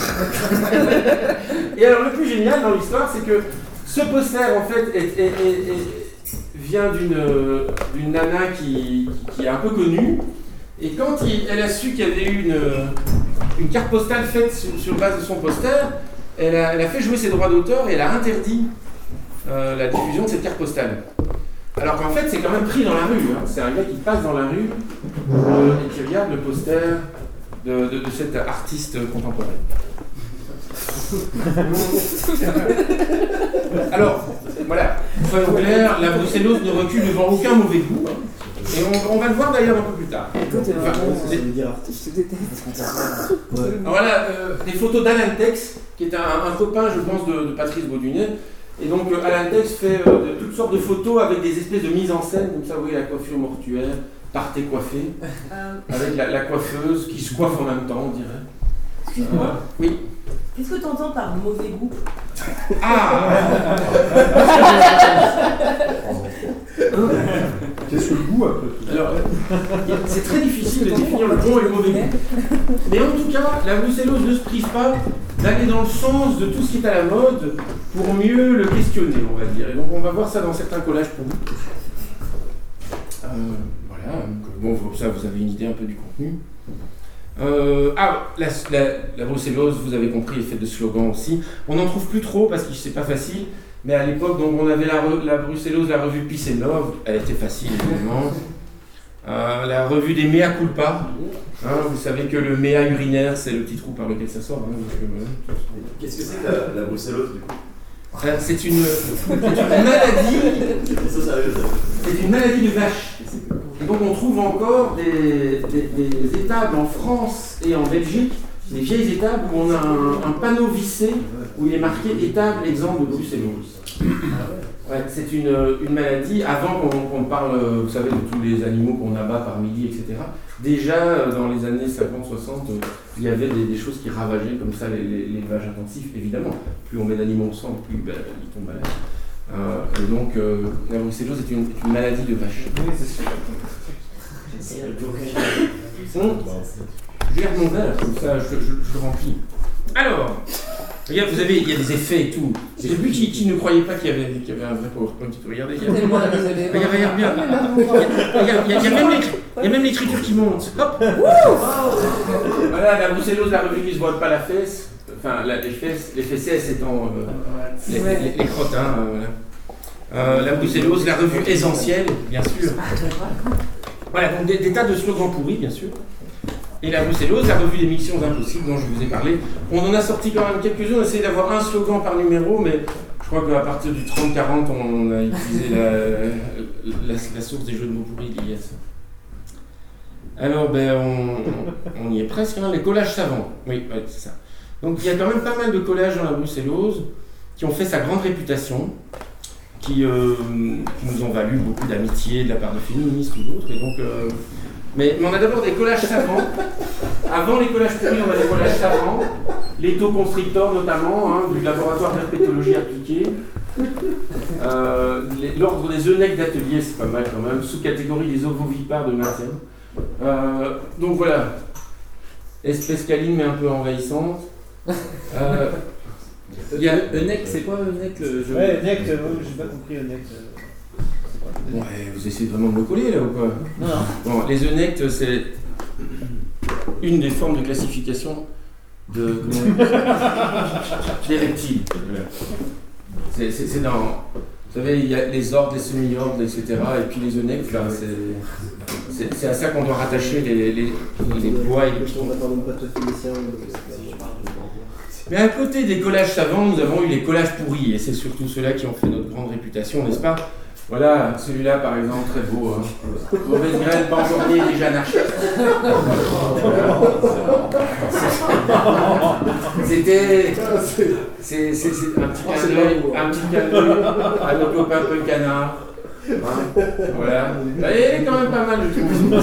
Et alors le plus génial dans l'histoire, c'est que ce poster en fait vient d'une nana qui est un peu connue. Et quand elle a su qu'il y avait eu une carte postale faite sur base de son poster, elle a fait jouer ses droits d'auteur et elle a interdit la diffusion de cette carte postale. Alors qu'en fait, c'est quand même pris dans la rue. Hein. C'est un gars qui passe dans la rue et qui regarde le poster de cette artiste contemporaine. Alors, voilà, soyons clairs, la brucellose ne recule devant aucun mauvais goût. Hein. Et on va le voir d'ailleurs un peu plus tard. Voilà, des photos d'Alain Tex, qui est un copain, je pense, de Patrice Baudunet. Et donc Alain Tex fait toutes sortes de photos avec des espèces de mise en scène, comme ça vous voyez la coiffure mortuaire, partez coiffé, avec la coiffeuse qui se coiffe en même temps, on dirait. Excuse-moi. Oui. Qu'est-ce que tu entends par mauvais goût? Qu'est-ce que le goût après tout? Alors, c'est très difficile de définir le bon et le mauvais goût. Mais en tout cas, la brucellose ne se prive pas d'aller dans le sens de tout ce qui est à la mode pour mieux le questionner, on va dire. Et donc on va voir ça dans certains collages pour vous. Voilà, bon, comme ça vous avez une idée un peu du contenu. La brucellose, vous avez compris, est faite de slogans aussi. On n'en trouve plus trop parce que c'est pas facile. Mais à l'époque, donc, on avait la brucellose, la revue Peace and Love, elle était facile évidemment. La revue des mea culpa, hein, vous savez que le mea urinaire, c'est le petit trou par lequel ça sort. Hein, donc, Qu'est-ce que c'est que la brucellose du coup? c'est une maladie. C'est une maladie de vache. Et donc on trouve encore des étables en France et en Belgique, des vieilles étables où on a un panneau vissé où il est marqué étable exempt de brucellose. Ouais, c'est une maladie, avant qu'on parle, vous savez, de tous les animaux qu'on abat par milliers, etc. Déjà, dans les années 50-60, il y avait des choses qui ravageaient comme ça l'élevage intensif, évidemment. Plus on met d'animaux au sang, plus ils tombent malades. Et donc, la brucellose est une maladie de vache. Oui, c'est sûr. Je garde mon verre, comme ça je le remplis. Alors, regarde, il y a des effets et tout. J'ai vu qui ne croyait pas qu'il y avait un vrai PowerPoint. Regardez, il y a bien. Il y a même l'écriture qui monte. Hop. Voilà, la brucellose, la revue qui ne se voile pas la fesse. Enfin, les fesses étant les crottins. Voilà. La brucellose, la revue essentielle, bien sûr. Voilà, donc des tas de slogans pourris, bien sûr. Et la brucellose, la revue des missions impossibles dont je vous ai parlé. On en a sorti quand même quelques-uns, on a essayé d'avoir un slogan par numéro, mais je crois qu'à partir du 30-40, on a utilisé la source des jeux de mots pourris liés à ça. Alors, on y est presque, hein, les collages savants. Oui, ouais, c'est ça. Donc il y a quand même pas mal de collages dans la brucellose qui ont fait sa grande réputation, qui nous ont valu beaucoup d'amitié de la part de féministes ou d'autres. Et donc, mais on a d'abord des collages savants. Avant les collages pourris, on a des collages savants. L'éthoconstrictor notamment, hein, du laboratoire d'herpétologie appliquée. L'ordre des œnèques d'atelier, c'est pas mal quand même. Sous-catégorie des ovovipares de maintien. Donc voilà. Espèce câline mais un peu envahissante. Eunec, c'est quoi Eunec le jeu? Ouais, Eunec, j'ai pas compris Eunec. Ouais, vous essayez vraiment de me coller là ou quoi? Non. Bon, les eunectes, c'est une des formes de classification des reptiles. C'est Vous savez, il y a les ordres, les semi-ordres, etc. Et puis les eunuques, là, c'est à ça qu'on doit rattacher les lois et les pitons. Mais à côté des collages savants, nous avons eu les collages pourris, et c'est surtout ceux-là qui ont fait notre grande réputation, n'est-ce pas? Voilà, celui-là par exemple, très beau. Hein. Mauvaise graine, pas encore né, déjà anarchiste. C'était. C'est un petit clin d'œil à nos copains Puncanard. Hein, voilà. Il est quand même pas mal, je trouve.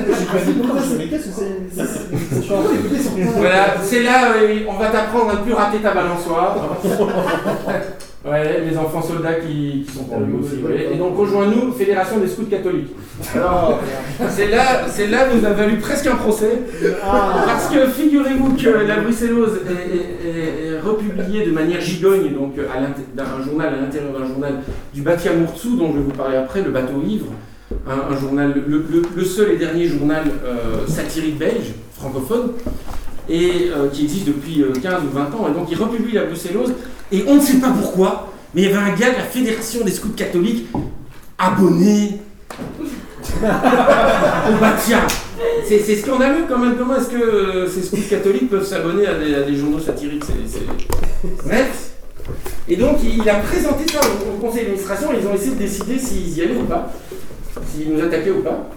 Voilà, c'est là, on va t'apprendre à ne plus rater ta balançoire. Ouais, les enfants soldats qui sont pour lui aussi. Ouais. Et donc rejoins-nous, Fédération des scouts catholiques. Alors, c'est là nous a valu presque un procès. Parce que figurez-vous que la bruxellose est republiée de manière gigogne, donc un journal à l'intérieur d'un journal du Batia Murtsou, dont je vais vous parler après, le bateau ivre. Un journal, le seul et dernier journal satirique belge, francophone, et qui existe depuis 15 ou 20 ans. Et donc il republie la bruxellose. Et on ne sait pas pourquoi, mais il y avait un gars de la Fédération des scouts catholiques abonné au Batia. C'est scandaleux quand même. Comment est-ce que ces scouts catholiques peuvent s'abonner à des journaux satiriques? Bref. Et donc il a présenté ça au conseil d'administration et ils ont essayé de décider s'ils y allaient ou pas, s'ils nous attaquaient ou pas.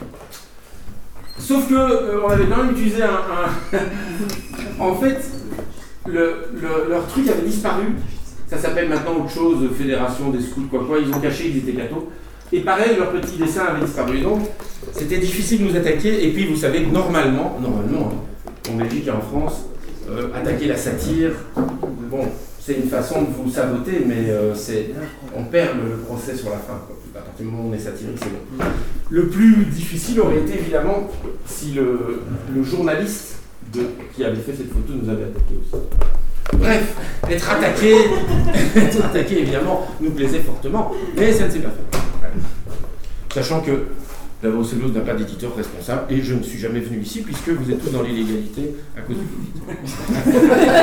Sauf que on avait quand même utilisé en fait, leur truc avait disparu. Ça s'appelle maintenant autre chose, Fédération des scouts, quoi. Ils ont caché qu'ils étaient cathos. Et pareil, leur petit dessin avait disparu. Donc, c'était difficile de nous attaquer. Et puis, vous savez que normalement, en Belgique et en France, attaquer la satire, bon, c'est une façon de vous saboter, mais on perd le procès sur la fin, quoi. À partir du moment où on est satirique, c'est bon. Le plus difficile aurait été évidemment si le journaliste qui avait fait cette photo nous avait attaqué aussi. Bref, être attaqué évidemment nous plaisait fortement, mais ça ne s'est pas fait. Sachant que la bruxellose n'a pas d'éditeur responsable et je ne suis jamais venu ici puisque vous êtes tous dans l'illégalité à cause du Covid.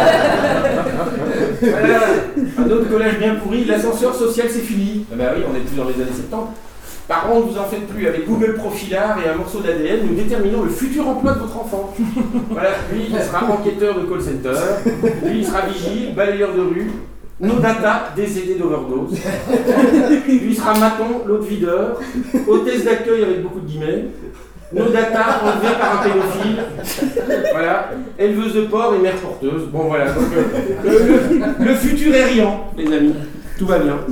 Voilà, un autre collège bien pourri, l'ascenseur social c'est fini. Ah ben oui, on n'est plus dans les années 70. Par contre, vous en faites plus. Avec Google Profilard et un morceau d'ADN, nous déterminons le futur emploi de votre enfant. Voilà, lui, il sera enquêteur de call center, lui, il sera vigile, balayeur de rue, nos data, décédé d'overdose. Lui, il sera maton, l'autre videur, hôtesse d'accueil avec beaucoup de guillemets, nos data enlevés par un pédophile, voilà, éleveuse de porc et mère porteuse. Bon, voilà, donc le futur est riant, les amis, tout va bien.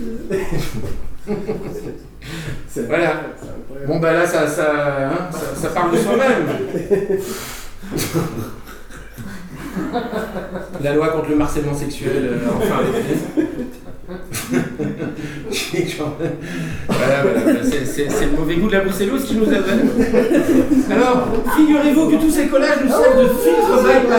Voilà. Bon bah là ça parle de soi-même. La loi contre le harcèlement sexuel, enfin. Voilà, c'est le mauvais goût de la bruxellose qui nous avale. Alors, figurez-vous que tous ces collages nous servent de filtre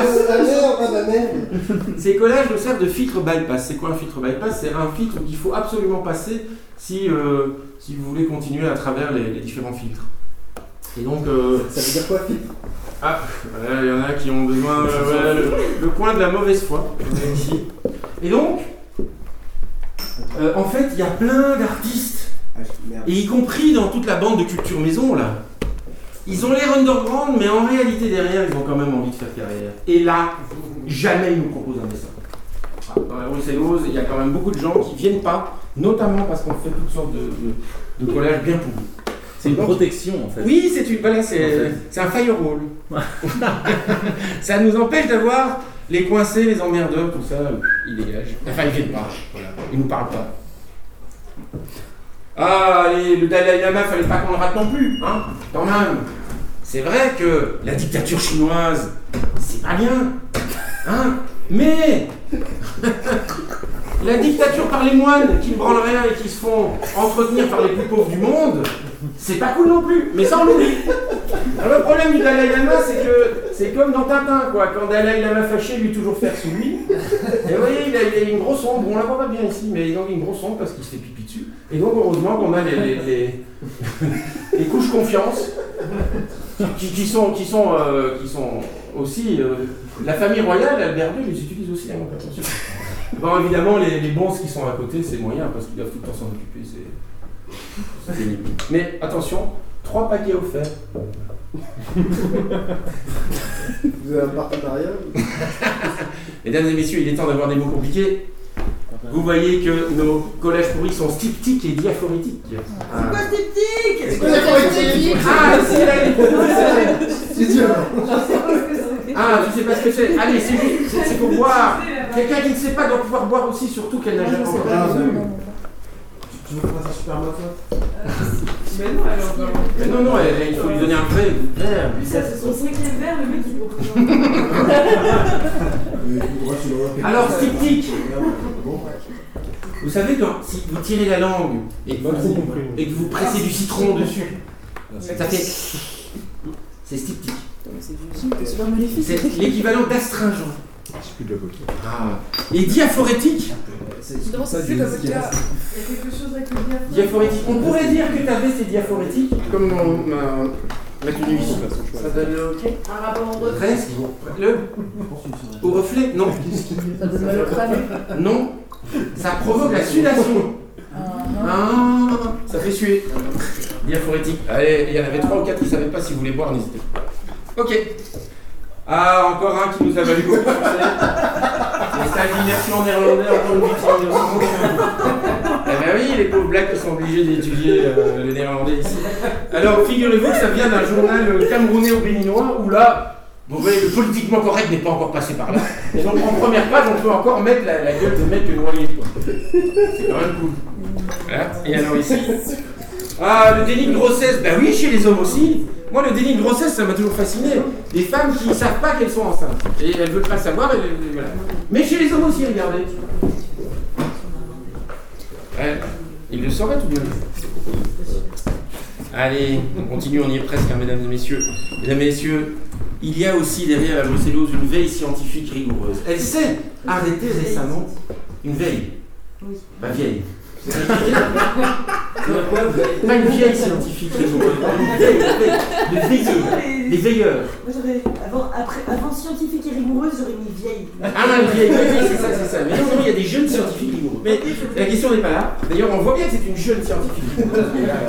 bypass. Ces collages nous servent de filtre bypass. C'est quoi un filtre bypass? C'est un filtre qu'il faut absolument passer si vous voulez continuer à travers les différents filtres. Et donc, ça veut dire quoi, filtre? Ah, il y en a qui ont besoin le coin de la mauvaise foi. Ici. Et donc, en fait, il y a plein d'artistes, et y compris dans toute la bande de Culture Maison, là. Ils ont l'air underground, mais en réalité, derrière, ils ont quand même envie de faire carrière. Et là, jamais ils nous proposent un dessin. Dans la bruxellose, il y a quand même beaucoup de gens qui viennent pas, notamment parce qu'on fait toutes sortes de collages bien pourris. C'est une protection en fait. Oui, c'est un firewall. Ça nous empêche d'avoir les coincés, les emmerdeurs, tout ça, ils dégagent. Enfin, ils viennent pas. Voilà. Ils nous parlent pas. Ah, le Dalai Lama, fallait pas qu'on le rate non plus, hein, quand même. C'est vrai que la dictature chinoise, c'est pas bien, hein, mais la dictature par les moines qui ne branlent rien et qui se font entretenir par les plus pauvres du monde, c'est pas cool non plus, mais ça on l'oublie. Alors, le problème du Dalai Lama, c'est que c'est comme dans Tintin, quoi. Quand Dalai Lama fâché, lui toujours faire sous lui. Et vous voyez, il a une grosse ombre, on la voit pas bien ici, mais il a une grosse ombre parce qu'il se fait pipi dessus. Et donc heureusement qu'on a les couches confiance qui sont aussi la famille royale, Albert II les utilise aussi, hein, donc attention. Bon, évidemment, les bons qui sont à côté, c'est moyen parce qu'ils doivent tout le temps s'en occuper. C'est pénible. Mais attention, 3 paquets offerts. Vous avez un partenariat? Mesdames et messieurs, il est temps d'avoir des mots compliqués. Vous voyez que nos collèges pourris sont styptiques et diaphorétiques. C'est quoi styptique? C'est quoi diaphorétique? Ah, si, là, il est C'est dur. Ah, tu sais pas ce que c'est. Allez, c'est pour boire. Quelqu'un qui ne sait pas doit pouvoir boire aussi, surtout qu'elle n'a jamais encore. Tu veux faire ça super matin? Mais non, alors. Mais non, il faut lui donner un vrai verre. Ça, c'est son 5e verre, le mec il faut. Alors, styptique. Vous savez, quand si vous tirez la langue et que vous pressez du citron dessus, ça fait. C'est styptique. C'est super maléfique. C'est l'équivalent d'astringent. C'est plus de la vodka. Ah. Et diaphorétique. C'est comme ça. Il y a quelque chose avec le diaphorétique. Diaphorétique. On pourrait dire que ta veste est diaphorétique, comme ma tenue ici. Ça donne le OK. Un rapport au reflet. Presque. Au reflet. Non. Ça donne mal au crâne. Non. Ça provoque la sudation. Ah, ça fait suer. Diaphorétique. Allez, il y en avait 3 ou 4 qui ne savaient pas si vous voulez boire, n'hésitez pas. Ok. Ah, encore un qui nous a valu beaucoup. C'est ça, l'immersion en néerlandais, encore une victime. Eh bien oui, les pauvres blacks qui sont obligés d'étudier le néerlandais ici. Alors, figurez-vous que ça vient d'un journal camerounais ou béninois où là, vous voyez, le politiquement correct n'est pas encore passé par là. Et donc, en première page, on peut encore mettre la gueule de mec noyé, quoi. C'est quand même cool. Voilà. Et alors ici, ah, le déni de grossesse, bah oui, chez les hommes aussi. Moi, le déni de grossesse, ça m'a toujours fasciné. Des femmes qui ne savent pas qu'elles sont enceintes. Et elles ne veulent pas savoir, et voilà. Mais chez les hommes aussi, regardez. Ils le sauraient tout de même. Allez, on continue, on y est presque, hein, mesdames et messieurs. Mesdames et messieurs, il y a aussi derrière la brucellose une veille scientifique rigoureuse. Elle s'est arrêtée récemment. Une veille. Oui. Pas vieille. Pas une vieille scientifique rigoureuse. Une veille, de veiller. Des veilleurs. Moi j'aurais. Avant scientifique et rigoureuse, j'aurais mis vieille. Ah, une vieille, oui, c'est ça. Mais non, il y a des jeunes scientifiques rigoureux. Mais la question n'est pas là. D'ailleurs, on voit bien que c'est une jeune scientifique rigoureuse.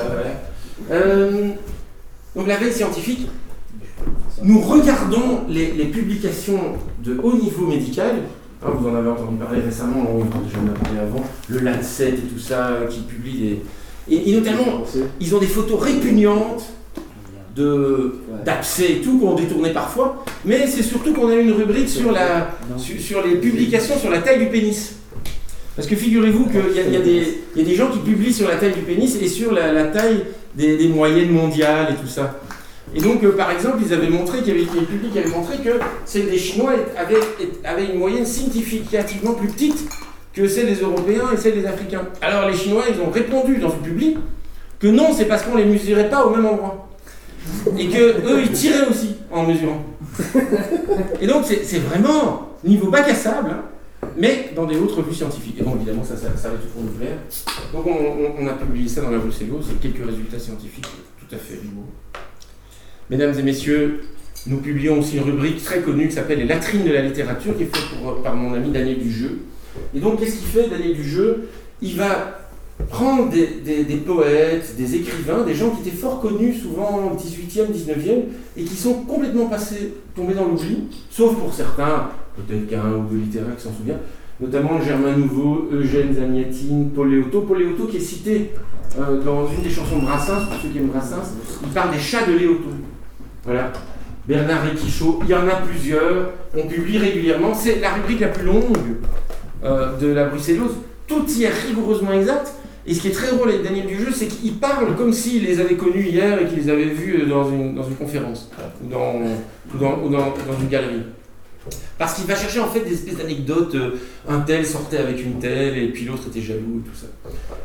Donc la veille scientifique, nous regardons les publications de haut niveau médical. Hein, vous en avez entendu parler récemment, on en a déjà parlé avant, le Lancet et tout ça, qui publie des... Et notamment, ils ont des photos répugnantes d'abcès et tout, qu'on détournait parfois, mais c'est surtout qu'on a une rubrique sur les publications sur la taille du pénis. Parce que figurez-vous qu'il y a des gens qui publient sur la taille du pénis et sur la taille des moyennes mondiales et tout ça. Et donc, par exemple, ils avaient montré, le public avait montré que celle des Chinois avait une moyenne significativement plus petite que celle des Européens et celle des Africains. Alors, les Chinois, ils ont répondu dans ce public que non, c'est parce qu'on ne les mesurait pas au même endroit. Et qu'eux, ils tiraient aussi en mesurant. Et donc, c'est vraiment niveau bac à sable, hein, mais dans des autres revues scientifiques. Et bon, évidemment, ça s'arrête au fond nucléaire. Donc, on a publié ça dans la brucellose, quelques résultats scientifiques tout à fait rigoureux. Mesdames et messieurs, nous publions aussi une rubrique très connue qui s'appelle « Les latrines de la littérature » qui est faite par mon ami Daniel Dujeu. Et donc, qu'est-ce qu'il fait, Daniel Dujeu? Il va prendre des poètes, des écrivains, des gens qui étaient fort connus, souvent 18e, 19e, et qui sont complètement tombés dans l'oubli, sauf pour certains, peut-être qu'un ou deux littéraires qui s'en souviennent, notamment Germain Nouveau, Eugène Zagnatine, Paul Léotot. Paul Léotot qui est cité dans une des chansons de Brassens, pour ceux qui aiment Brassens, il parle des chats de Léotot. Voilà. Bernard Réquichot, il y en a plusieurs, on publie régulièrement, c'est la rubrique la plus longue de la brucellose, tout y est rigoureusement exact, et ce qui est très drôle avec Daniel Dujeu, c'est qu'il parle comme s'il les avait connus hier et qu'il les avait vus dans une conférence, ou dans une galerie. Parce qu'il va chercher en fait des espèces d'anecdotes, un tel sortait avec une telle, et puis l'autre était jaloux, et tout ça.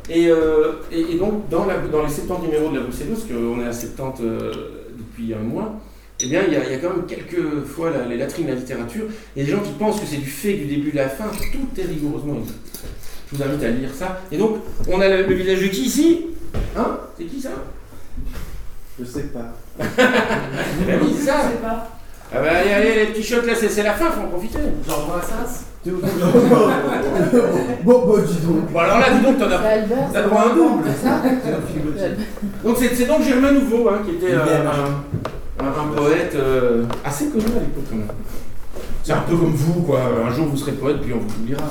Et donc, dans les 70 numéros de la brucellose, qu'on est à 70 depuis un mois, eh bien, il y a quand même quelques fois les latrines de la littérature, et des gens qui pensent que c'est du fait du début à la fin, tout est rigoureusement exact. Je vous invite à lire ça. Et donc, on a le village de qui ici? Hein? C'est qui ça? Je sais pas. Ben oui, c'est ça. Ah bah allez, les petits shots là, c'est la fin, faut en profiter. Genre dans la sas. Bon, dis donc. Bon alors là, dis donc, t'as droit à un double. Donc c'est donc Germain Nouveau, hein, qui était un poète assez connu à l'époque quand même. C'est un peu comme vous, quoi. Un jour vous serez poète, puis on vous oubliera.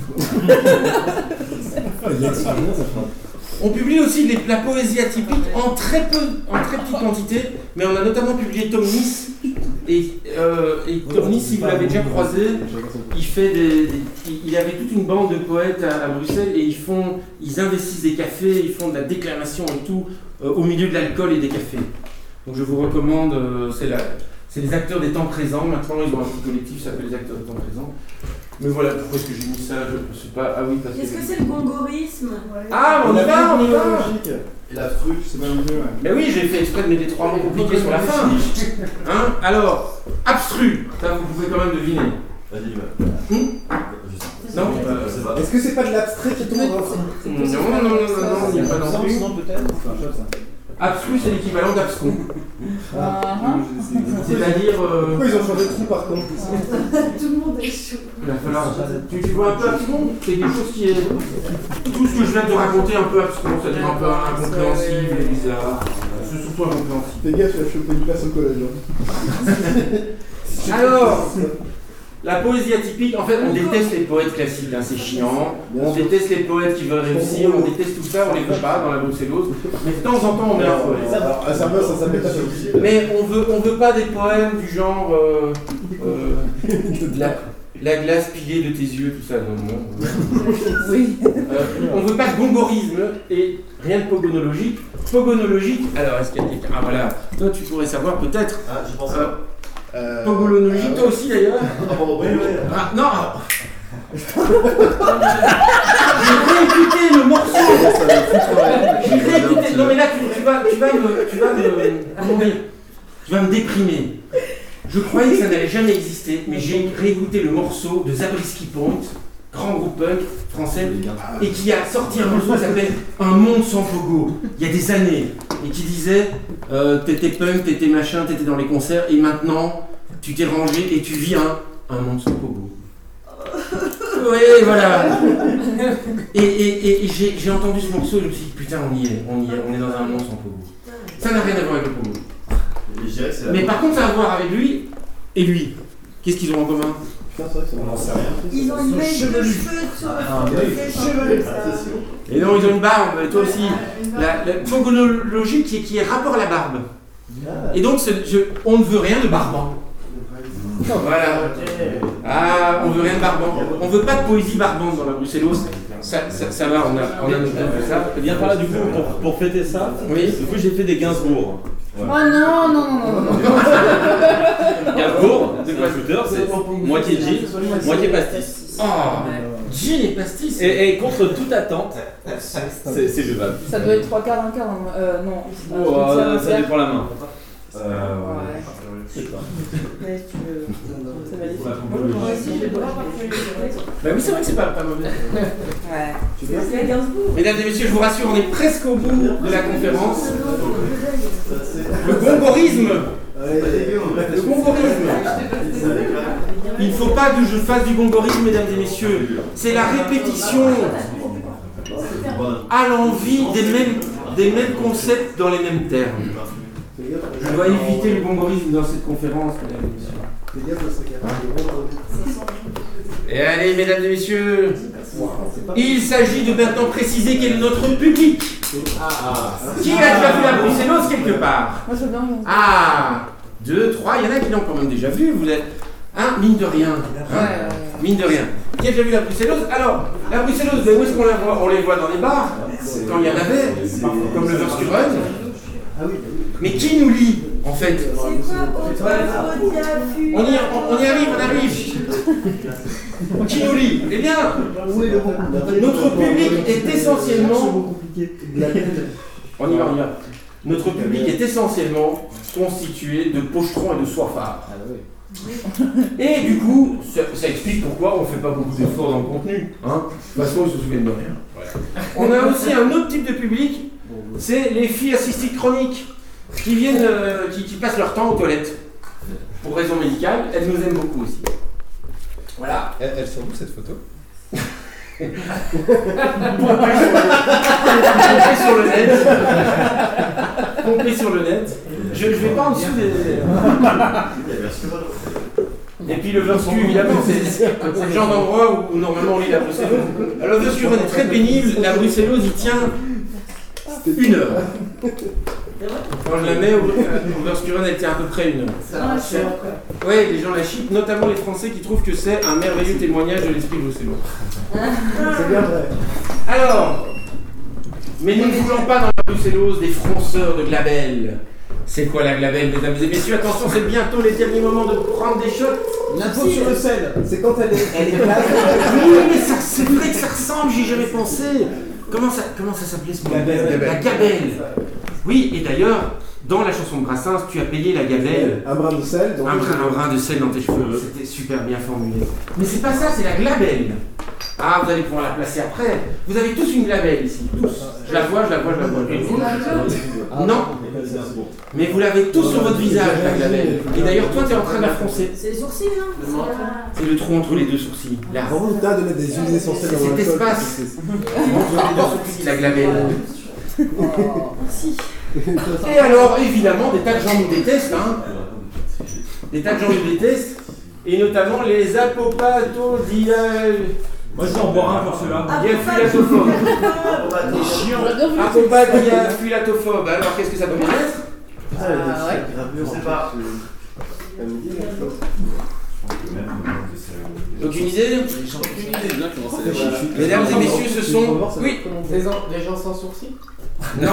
On publie aussi la poésie atypique en très petite quantité, mais on a notamment publié Tom Nice. Et Tom Nice, si vous l'avez déjà croisé, il avait toute une bande de poètes à Bruxelles et ils investissent des cafés, ils font de la déclamation et tout au milieu de l'alcool et des cafés. Donc je vous recommande, c'est les acteurs des temps présents. Maintenant ils ont un petit collectif qui s'appelle les acteurs des temps présents. Mais voilà, pourquoi est-ce que j'ai mis ça? Je ne sais pas. Ah oui, parce que. Qu'est-ce que c'est le gongorisme? Ah, on y va. Et la truc, c'est même mieux. Mais oui, j'ai fait exprès de mettre des 3 mots compliqués sur la fin. Hein? Alors, abstru, ça vous pouvez quand même deviner. Vas-y, Non. Est-ce que c'est pas de l'abstrait qui tombe dans Non, il n'y a pas non plus. Non, peut-être. C'est un shot, ça. Abstru, c'est l'équivalent d'abscon. C'est-à-dire. Pourquoi ils ont changé de trou par contre? Tout le monde est chaud. Il va falloir. Tu vois un peu abscon? C'est quelque chose qui est. Tout ce que je viens de te raconter, un peu abscon, c'est-à-dire un peu incompréhensible et bizarre. C'est surtout incompréhensible. Fais gaffe, tu vas choper une place au collège. Alors, la poésie atypique, en fait, on déteste les poètes classiques, hein, c'est chiant. On déteste les poètes qui veulent réussir, on déteste tout ça, on les veut pas dans la bruxellose. Mais de temps en temps, on met un poète. Alors, à Saint-Beuve, ça s'appelle pas ça aussi. Mais on veut pas des poèmes du genre la glace pillée de tes yeux, tout ça. Non. Oui. On veut pas de gongorisme et rien de pogonologique. Pogonologique, alors est-ce qu'il y a quelqu'un? Ah voilà, toi tu pourrais savoir peut-être. Ah, j'y pense. Pogonologique, toi aussi d'ailleurs. Ah non. J'ai réécouté le morceau. J'ai réécouté. Non mais là tu vas me déprimer. Je croyais que ça n'allait jamais exister, mais j'ai réécouté le morceau de Zabriskie Point, grand groupe punk français, et qui a sorti un morceau qui s'appelle Un monde sans pogo, il y a des années, et qui disait t'étais punk, t'étais machin, t'étais dans les concerts, et maintenant tu t'es rangé et tu vis un monde sans pogo. Oui, voilà. Et j'ai entendu ce morceau et je me suis dit putain, on y est dans un monde sans pogo. Ça n'a rien à voir avec le pogo. Mais par contre, ça a à voir avec lui et lui. Qu'est-ce qu'ils ont en commun? Putain, c'est vrai que ça m'en sait rien. Ils ont une mèche de cheveux sur les cheveux. Et non, ils ont une barbe, et toi aussi. La pogonologie qui est rapport à la barbe. Et donc, on ne veut rien de barbant. Voilà. Ah, on veut rien de barbant. On veut pas de poésie barbante dans la bruxellose. Ça va, on a notre de ça. Viens par là, du coup, pour fêter ça. Oui. Du coup, j'ai fait des Gainsbourg. Oh non. Gainsbourg, c'est quoi shooter? C'est moitié gin, moitié pastis. Oh, gin et pastis. Et contre toute attente, c'est buvable. Ça doit être 3 quarts, 1 quart. Non. Ça dépend la main. Ouais, si tu veux. C'est magnifique. Bah oui, c'est vrai que c'est pas mauvais. Ouais. C'est à Gainsbourg. Mesdames et messieurs, je vous rassure, on est presque au bout de la conférence. Le gongorisme. Le gongorisme. Il ne faut pas que je fasse du gongorisme, mesdames et messieurs. C'est la répétition à l'envi des mêmes concepts dans les mêmes termes. Je dois éviter le gongorisme dans cette conférence, mesdames et messieurs. Et allez, mesdames et messieurs, il s'agit de maintenant préciser quel est notre public. Qui a déjà vu la bruxellose quelque part? Moi, je veux bien. Ah, 2, 3, il y en a qui l'ont quand même déjà vu, vous êtes... Hein, mine de rien. Hein, mine de rien. Qui a déjà vu la bruxellose? Alors, la bruxellose, où est-ce qu'on la voit? On les voit dans les bars, quand il y en avait, comme le Versturen. Mais qui nous lit, en fait? C'est quoi On y arrive. Qui nous lit? Eh bien, notre public est essentiellement... On y va. Notre public est essentiellement constitué de pochetrons et de soifards. Et du coup, ça explique pourquoi on ne fait pas beaucoup d'efforts dans le contenu. Hein, parce qu'on ne se souvient de rien. On a aussi un autre type de public, c'est les filles assistiques chroniques qui viennent, qui passent leur temps aux toilettes. pour raison médicale, elle nous aime beaucoup aussi. Voilà. Elle sort où cette photo? Compris sur le net. Je ne vais pas en dessous des... Et puis le Vloscu, évidemment, c'est le genre d'endroit où normalement on lit la brucellose. Alors le Vloscu est très pénible, la brucellose il tient 1 heure. Quand je la mets au Vloscu, elle tient à peu près 1 heure. Oui, les gens la chipent, notamment les Français qui trouvent que c'est un merveilleux témoignage de l'esprit bruxellois. C'est bien vrai. Alors, mais nous ne voulons pas dans la brucellose des fronceurs de glabelle. C'est quoi la glabelle, mesdames et messieurs? Attention, c'est bientôt les derniers moments de prendre des shots. L'impôt sur le sel. C'est quand elle est plate. Oui, mais c'est vrai que ça ressemble, j'y ai jamais pensé. Comment ça s'appelait ce mot? La gabelle. Oui, et d'ailleurs, dans la chanson de Brassens, tu as payé la gabelle. Un brin de sel. Un brin de sel dans tes cheveux. C'était super bien formulé. Mais c'est pas ça, c'est la glabelle. Ah, vous allez pouvoir la placer après. Vous avez tous une glabelle ici, tous. Je la vois. Et vous? Non. Mais vous l'avez tous sur votre visage, la glabelle. Et d'ailleurs, toi, tu es en train de la froncer. C'est les sourcils, hein? C'est le trou entre les deux sourcils. La Vraiment le tas de mettre des huiles essentielles dans cet l'alcool. espace. Entre les deux sourcils, la glabelle. Merci. Et alors, évidemment, des tas de gens nous détestent, hein. Des tas de gens nous détestent. Et notamment les apopatodial... Moi je vais en boire un pour ceux-là. diaphyllatophobes. Les chiants. Apopatodiaphyllatophobes. Alors, qu'est-ce que ça peut dire? Je sais pas. Aucune idée? Mesdames et messieurs, ce sont... Oui. Les gens sans sourcils. Non.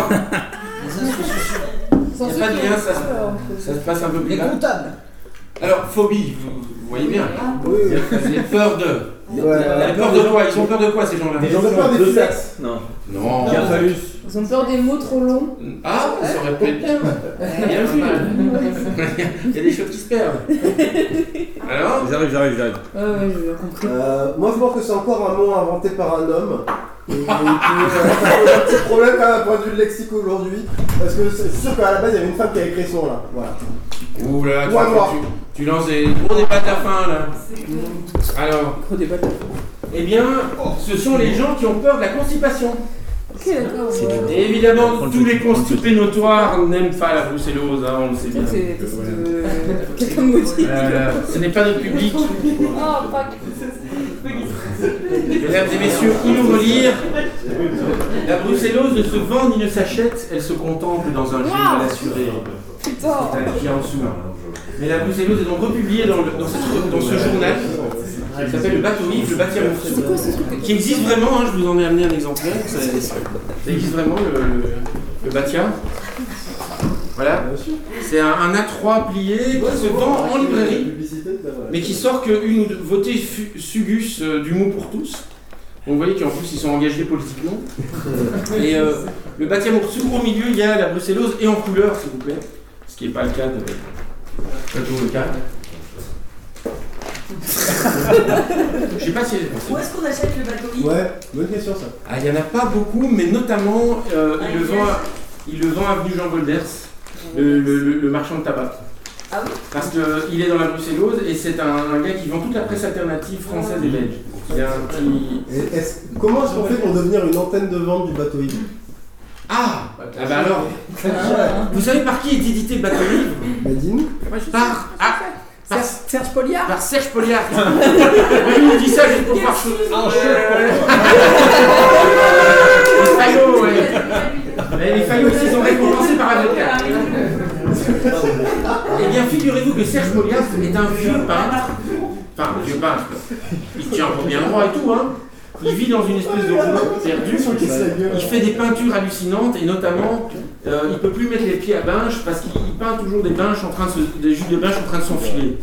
Sans Il n'y a pas de lien, ça se passe un peu plus là. comptables. Alors, phobie, vous voyez bien. Oui. J'ai peur de... Ouais. Peur de quoi? Ils ont peur de quoi, ces gens-là? Des gens qui ont deux sexes. Non. Non. Diaphalus. Ils ont peur des mots trop longs. Ah, ça aurait pu être bien. Bien vu. Il y a des choses qui se perdent. Alors? J'arrive. Ouais, j'ai bien compris. Moi je pense que c'est encore un mot inventé par un homme. Et ça pose un petit problème quand même à point de vue de lexique aujourd'hui. Parce que c'est sûr qu'à la base il y avait une femme qui a écrit ce nom là. Voilà. Ouh là, Ouais, tu lances des gros débats à la fin là. Alors, Trop débat. eh bien, ce sont les gens qui ont peur de la constipation. Ok, d'accord. Et évidemment, tous les constipés notoires n'aiment pas la brucellose, hein, on le sait bien. C'est quelqu'un de maudit. Ce n'est pas notre public. Oh, fuck. Mesdames et messieurs, il nous relire. La brucellose ne se vend ni ne s'achète, elle se contemple dans un gym mal assuré. Putain. C'est indiqué en dessous. Mais la brucellose est donc republiée dans ce journal qui s'appelle le Bateau-Yves, le Bâtiment C'est quoi ce truc? qui existe vraiment, hein, je vous en ai amené un exemplaire, ça existe vraiment le Batia. Voilà, c'est un A3 plié qui se vend en librairie, mais qui sort qu'une ou deux votées Sugus du mot pour tous. Donc vous voyez qu'en plus ils sont engagés politiquement. Et le Bâtiment au milieu, il y a la brucellose et en couleur, s'il vous plaît, ce qui n'est pas le cas de Bateau le cas. Je sais pas si... Où est-ce qu'on achète le bateau? Ouais, bonne question ça. Ah, il n'y en a pas beaucoup, mais notamment il le vend avenue Jean Golders, le marchand de tabac. Ah oui? Parce qu'il est dans la brucellose et c'est un gars qui vend toute la presse alternative française et belge. Il y a un petit... Comment est-ce qu'on fait pour devenir une antenne de vente du bateau Yves? Ah bah alors, vous savez par qui est édité Bateau-Yves? Nadine? Par Serge Poliard. Par Serge Poliard. Il nous dit ça juste pour faire chaud. Les faillots, ouais. Les faillots ici sont récompensés par avocat. Eh bien, figurez-vous que Serge Poliard est un vieux peintre. Enfin, un vieux peintre. Il tient encore bien droit et tout, hein. Il vit dans une espèce de rouleau perdu. Il fait des peintures hallucinantes et notamment, il peut plus mettre les pieds à Binche parce qu'il peint toujours des jus de Binche en train de s'enfiler.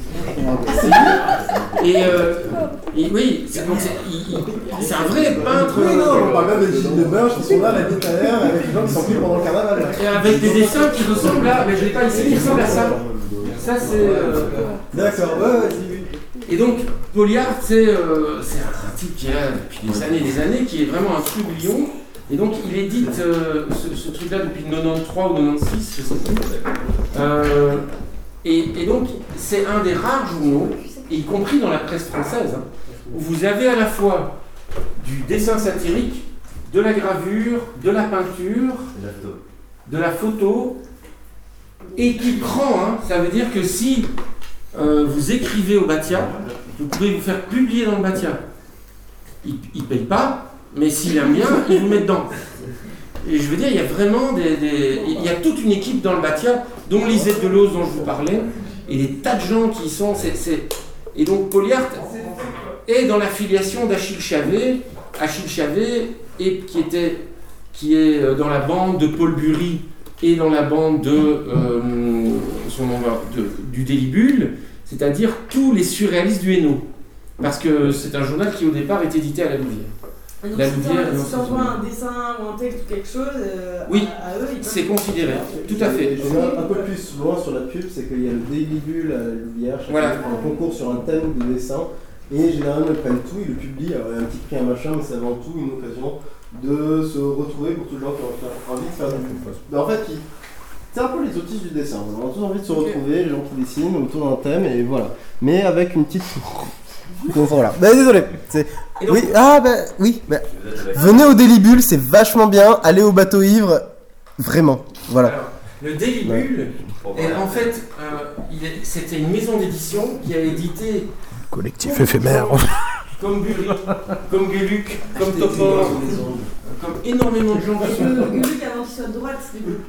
Et oui, c'est un vrai peintre. Oui, non, on parle même des gilets de Binge qui sont là, la vie à l'air, avec des gens qui s'enfuient pendant le carnaval. Et avec des dessins qui ressemblent à, mais je l'ai pas ici, qui ressemblent à ça. Ça c'est. D'accord, ouais, Et donc, Poliard, c'est un type qui est là depuis des années, qui est vraiment un trublion. Et donc, il édite ce truc-là depuis 93 ou 96, je sais plus. Et donc, c'est un des rares journaux, y compris dans la presse française, hein, où vous avez à la fois du dessin satirique, de la gravure, de la peinture, de la photo, et qui prend, hein, ça veut dire que si vous écrivez au Batia, vous pouvez vous faire publier dans le Batia. Il ne paye pas, mais s'il aime bien, il vous met dedans. Et je veux dire, il y a vraiment il y a toute une équipe dans le Batia, dont Lisette Deleuze dont je vous parlais, et des tas de gens qui y sont. Et donc Poliart est dans l'affiliation d'Achille Chavet. Achille Chavet, qui est dans la bande de Paul Bury et dans la bande du Délibule, c'est-à-dire tous les surréalistes du Hainaut. Parce que c'est un journal qui au départ est édité à la Louvière. Donc, La si Louvière, tu envoies un dessin ou un texte ou quelque chose, oui, à eux, ils peuvent... c'est considéré, tout à fait. Je vais un peu plus loin sur la pub, c'est qu'il y a le Délibule à la Louvière, chaque Voilà. fois, un concours sur un thème de dessin, et généralement ils prennent tout, ils le publient, alors il y a un petit prix, un machin, mais c'est avant tout une occasion de se retrouver pour tous les gens qui ont envie de faire du coup. Mais en fait, c'est un peu les autistes du dessin, on a tous envie de se retrouver, les gens qui dessinent autour d'un thème, et voilà. Mais avec une petite... Donc voilà. Bah désolé. Donc... Oui, venez au Délibule, c'est vachement bien. Allez au bateau ivre, vraiment. Voilà. Alors, le Délibule, en fait, c'était une maison d'édition qui a édité collectif éphémère. Comme Bury, comme Gueluc, comme Topor, comme énormément de gens qui sont. Gueluc avant qu'il soit de droite, du coup.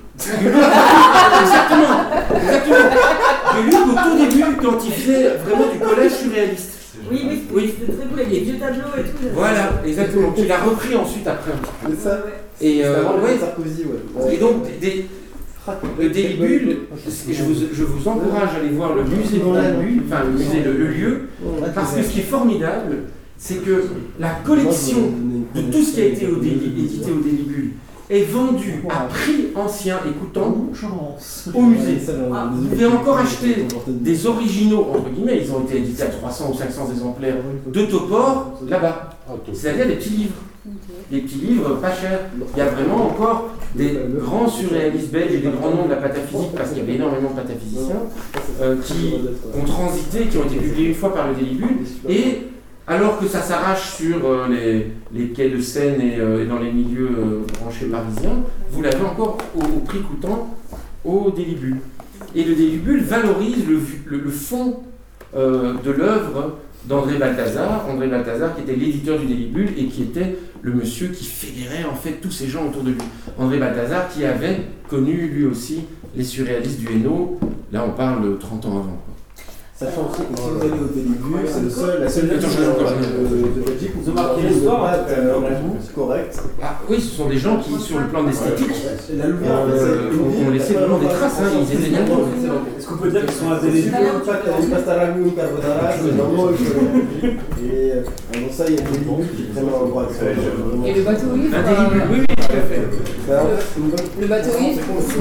Exactement. Gueluc au tout début, quand il faisait vraiment du collège surréaliste. Oui, c'était très cool avec les vieux tableaux et tout. Voilà, exactement. Tu l'as repris ensuite après. C'est ça. Et Sarkozy, ouais. Et donc, le Délibule, je vous encourage à aller voir le musée du Délibule, enfin le lieu, parce que ce qui est formidable, c'est que la collection de tout ce qui a été édité au Délibule est vendue à prix ancien et coûtant au musée. Vous pouvez encore acheter des originaux, entre guillemets, ils ont été édités à 300 ou 500 exemplaires de Topor là-bas. C'est-à-dire des petits livres. Des petits livres pas chers. Il y a vraiment encore des grands surréalistes belges et des grands noms de la pataphysique, parce qu'il y avait énormément de pataphysiciens, qui ont transité, qui ont été publiés une fois par le Délibule, et alors que ça s'arrache sur les quais de Seine et dans les milieux branchés parisiens, vous l'avez encore au prix coûtant au Délibule. Et le Délibule valorise le fond de l'œuvre d'André Balthazar, qui était l'éditeur du Délibule et qui était le monsieur qui fédérait en fait tous ces gens autour de lui. André Balthazar qui avait connu lui aussi les surréalistes du Hainaut, là on parle de 30 ans avant. Sachant aussi que si vous allez au Délibule, c'est la seule ville de Belgique où vous marquez l'histoire, c'est correct. Ah oui, ce sont des gens qui, sur le plan d'esthétique, La Louvière, ont laissé vraiment des traces, hein, ils étaient nombreux. Est-ce qu'on peut dire qu'ils sont à Délibule? Il pasta ragu, carbonara, c'est normal. Et avant ça, il y a le Délibule qui est vraiment un endroit. Et le bateau ivre, Un Délibule, oui, tout à fait. le bateau ivre,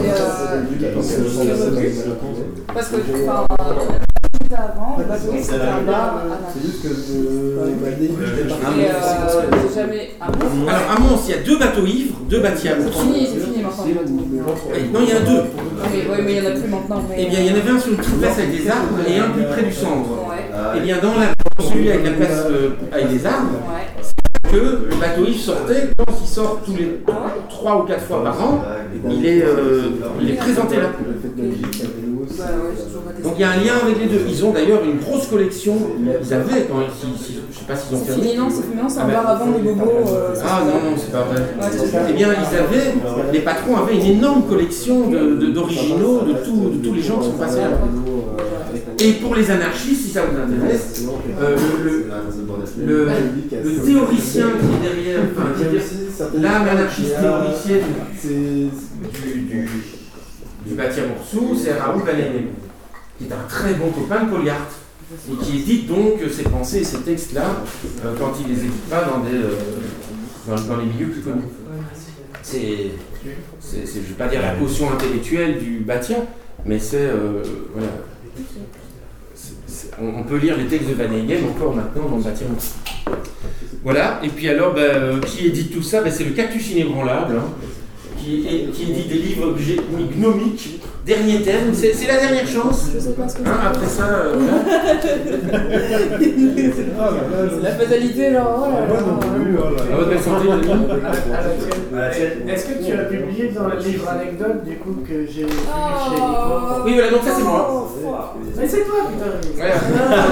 c'est parce que, enfin, avant, le bateau ivre, c'était un bar à Nantes. C'est juste que le Délibule, j'étais parti. Et j'ai jamais... Alors à Mons, il y a deux bateaux ivres, deux bâtiments. C'est fini maintenant le bateau. Non, il y en a deux. Mais il n'y en a plus maintenant. Eh bien, il y en avait un sur une petite place avec des arbres et un plus près du centre. Ouais. Eh bien, dans celui avec la place avec des arbres, Ouais. que le bateau ivre sortait, quand il sort tous les 3 ou 4 fois par an, il est présenté là. Bah ouais, j'ai toujours pas Donc il y a un lien avec les deux. Ils ont d'ailleurs une grosse collection. Ils avaient, quand je sais pas s'ils ont C'est fermé. fini, non, c'est un bar avant des bobos. Ah non, c'est pas vrai. Ouais, c'est ça. Eh bien, les patrons avaient une énorme collection d'originaux de tous les gens qui sont passés là. Et pour les anarchistes, si ça vous intéresse, le théoricien qui est derrière, l'âme anarchiste théoricienne du Batia Moursou, c'est Raoul Valéry, qui est un très bon copain de Poliart, et qui édite donc ses pensées et ses textes-là, quand il les édite pas dans les milieux plus connus. Je ne vais pas dire la caution intellectuelle du Batia, mais voilà. On peut lire les textes de Van Eygen encore maintenant dans le Batia Moursou. Voilà, et puis alors, qui édite tout ça? C'est le Cactus Inébranlable, hein, qui édite des livres gnomiques Dernier terme, c'est la dernière chance. Je sais pas ce que Hein, après ça, La fatalité, genre, oh là là. à votre belle santé, les amis. Est-ce que tu as publié dans le livre anecdote du coup que j'ai publié chez Nico? Oui, voilà, donc ça c'est moi. Mais c'est toi, putain. Ouais.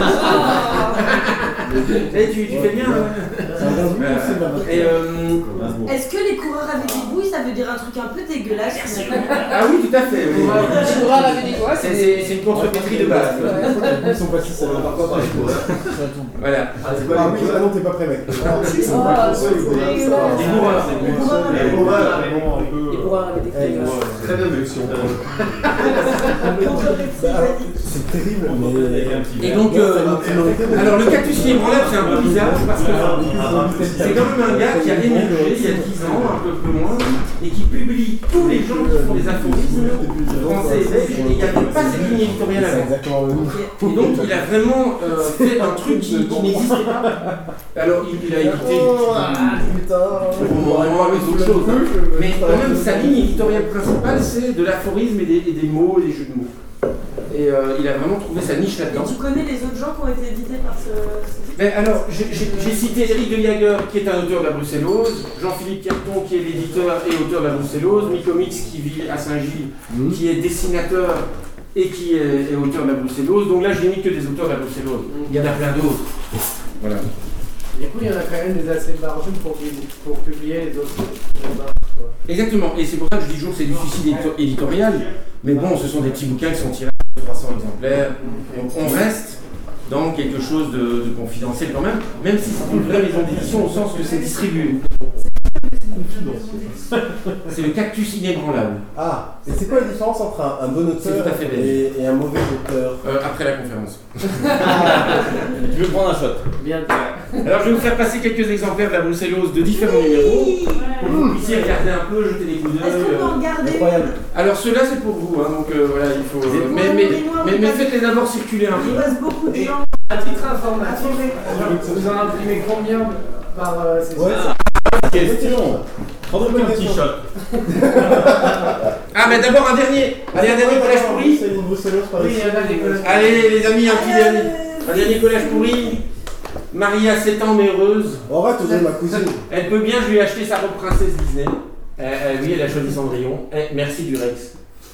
Eh, tu fais bien. Et Est-ce que les coureurs avec des bouilles, ça veut dire un truc un peu dégueulasse finalement? ah oui, tout à fait. Oui. Les coureurs avaient des doigts, C'est une contrepétrie de base. Ils sont pas si ça va pas parler pour eux. Voilà. Ah oui, ah non, t'es pas prêt, mec. c'est dégueulasse. Les coureurs, Les coureurs, vraiment un peu. Les coureurs avaient des doigts. Très bien, mais si on c'est terrible, mais. Et donc, alors le cactus ébranlable, c'est un peu bizarre parce que c'est quand même un gars qui a émergé il y a 10 ans, un peu plus moins, et qui publie tous les gens qui font des aphorismes français et belges, et il n'y avait pas cette ligne éditoriale avant. Exactement le même. Et donc il a vraiment fait un truc qui n'existait pas. Alors il a évité d'autres choses, hein. Mais quand même sa ligne éditoriale principale c'est de l'aphorisme et des mots et des jeux de mots. Et il a vraiment trouvé sa niche là-dedans. Et tu connais les autres gens qui ont été édités par ce titre? Mais alors, j'ai cité Eric de Jager, qui est un auteur de la bruxellose, Jean-Philippe Pierreton, qui est l'éditeur et auteur de la bruxellose, Micomix, qui vit à Saint-Gilles, qui est dessinateur et qui est auteur de la bruxellose. Donc là, je n'ai mis que des auteurs de la bruxellose. Il y en a plein d'autres. Voilà. Du coup, il y en a quand même des assez marges pour publier les autres. Exactement. Et c'est pour ça que je dis toujours que c'est du suicide éditorial. Mais bon, ce sont des petits bouquins qui sont tirés de 300 exemplaires. Donc on reste dans quelque chose de confidentiel quand même si c'est une vraie maison d'édition au sens que c'est distribué. C'est le cactus inébranlable. Ah, et c'est quoi la différence entre un bon C'est auteur tout à fait et un mauvais auteur? Après la conférence. Tu veux prendre un shot? Bien. Alors je vais vous faire passer quelques exemplaires de la bruxellose de différents numéros pour que vous puissiez regarder un peu, jeter des coups Est-ce qu'on d'œil. peut en regarder? Incroyable. Alors ceux-là c'est pour vous, hein, donc voilà, il faut. Mais faites-les d'abord circuler un Il peu. passe beaucoup de gens. À titre informatif, vous en imprimez combien par session? Ouais, Question. Prends-moi un petit shot. Ah mais d'abord un dernier collage pourri. C'est une bruxelleuse par Oui, ici. il y en a des collègues. Allez les amis, un petit dernier. Un dernier collage pourri. Marie a 7 ans mais heureuse. Arrête, aujourd'hui ma cousine. Elle peut bien, je lui ai acheté sa robe princesse Disney. Oui, elle a choisi Cendrillon. Merci du Rex.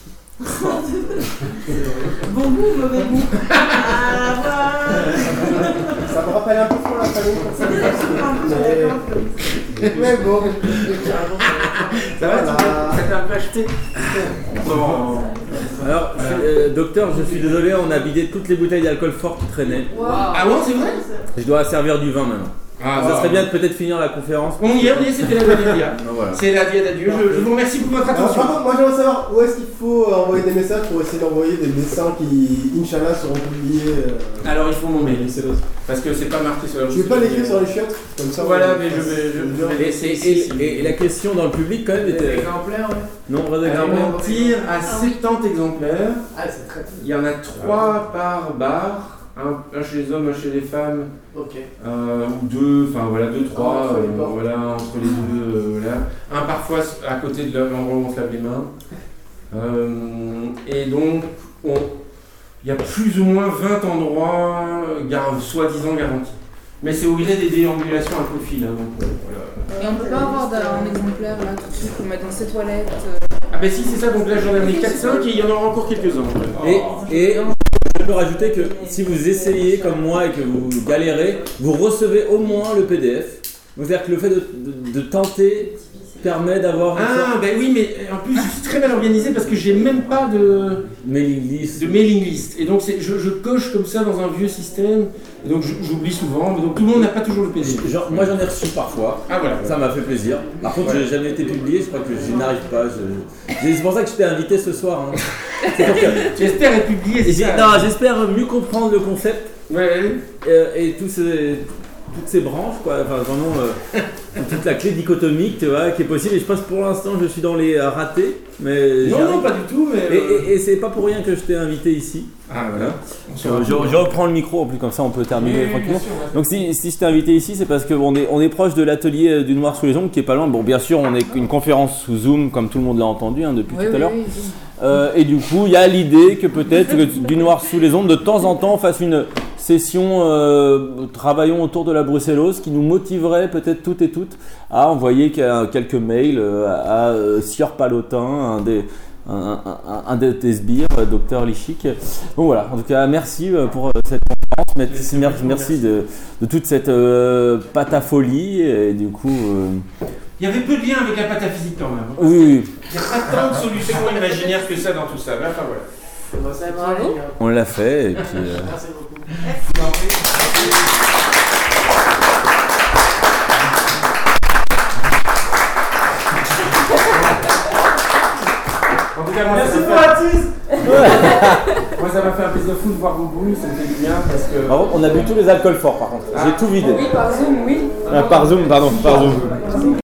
Bon goût, mauvais goût. Ah, voilà. Ça me rappelle un peu trop la famille. C'est des trucs un peu sur la corde. Mais bon. Ça va, ça t'a un peu acheté. Bon. Alors, docteur, je suis désolé, on a vidé toutes les bouteilles d'alcool fort qui traînaient. Ah bon, c'est vrai? Je dois servir du vin maintenant. Ça serait bien de peut-être finir la conférence. On y est, c'était la Dia. Voilà. C'est la Dia d'adieu. Je vous remercie pour votre Alors, attention. par contre, moi j'aimerais savoir où est-ce qu'il faut envoyer des messages pour essayer d'envoyer des dessins qui, Inch'Allah, seront publiés. Alors, il faut mon mail. C'est l'autre. Parce que c'est pas marqué sur la Tu veux pas l'écrire sur les chiottes? Comme ça. Voilà, mais je vais. Et la question dans le public quand même Des était... exemplaires, ouais. Nombre d'exemplaires. On tire à 70 exemplaires. Ah, c'est très Il y en a 3 par bar. Un chez les hommes, un chez les femmes. Ok. Ou 2, enfin voilà, 2, 3, Entre les portes. voilà, entre les deux, voilà. Un parfois à côté de l'endroit où on se lave les mains. Et donc, il y a plus ou moins 20 endroits soi-disant garantis. Mais c'est au gré des déambulations à profil. Hein, donc, voilà. Et on peut pas avoir un exemplaire là tout de suite pour mettre dans ses toilettes. Ah ben si, c'est ça, donc là j'en ai amené 4-5 et il y en aura encore quelques-uns. Et je peux rajouter que si vous essayez comme moi et que vous galérez, vous recevez au moins le PDF. C'est-à-dire que le fait de tenter permet d'avoir Ah ben oui, mais en plus je suis très mal organisé parce que j'ai même pas de mailing list. mailing list. Et donc je coche comme ça dans un vieux système. Et donc j'oublie souvent. Mais donc tout le monde n'a pas toujours le PDF. Moi j'en ai reçu parfois. Ah voilà. Ça m'a fait plaisir. Par contre, je n'ai jamais été publié, je crois que je n'arrive pas. C'est pour ça que je t'ai invité ce soir. Hein. C'est pour que... J'espère être publié. Non, j'espère mieux comprendre le concept Ouais. et toutes ces branches, quoi. Enfin, vraiment toute la clé dichotomique, tu vois, qui est possible. Et je pense pour l'instant, je suis dans les ratés. Mais Non, pas du tout. Mais et c'est pas pour rien que je t'ai invité ici. Ah voilà. Je reprends le micro, en plus comme ça on peut terminer tranquillement. Donc si je t'ai invité ici, c'est parce qu'on est proche de l'atelier du Noir sous les ongles qui est pas loin. Bon, bien sûr, on est une conférence sous Zoom, comme tout le monde l'a entendu depuis tout à l'heure. Et du coup, il y a l'idée que peut-être que du Noir sous les ondes, de temps en temps, on fasse une session travaillons autour de la bruxellose qui nous motiverait peut-être toutes et toutes à envoyer quelques mails à Sieur Palotin, un des sbires, docteur Lichic. Donc voilà, en tout cas, merci pour cette conférence, merci de toute cette patafolie et du coup... Il y avait peu de liens avec la pataphysique quand même. Oui. Il n'y a pas tant de solutions imaginaires que ça dans tout ça. Mais enfin voilà. Bravo. On l'a fait et puis... Merci beaucoup. En tout cas, moi, Merci ça pour m'a la fait... tease. Moi, ça m'a fait un plaisir fou de voir vos boules, ça me fait du bien parce que... Par contre, on a bu tous les alcools forts par contre. J'ai tout vidé. Oui, par Zoom, oui. Par Zoom, pardon, par Zoom.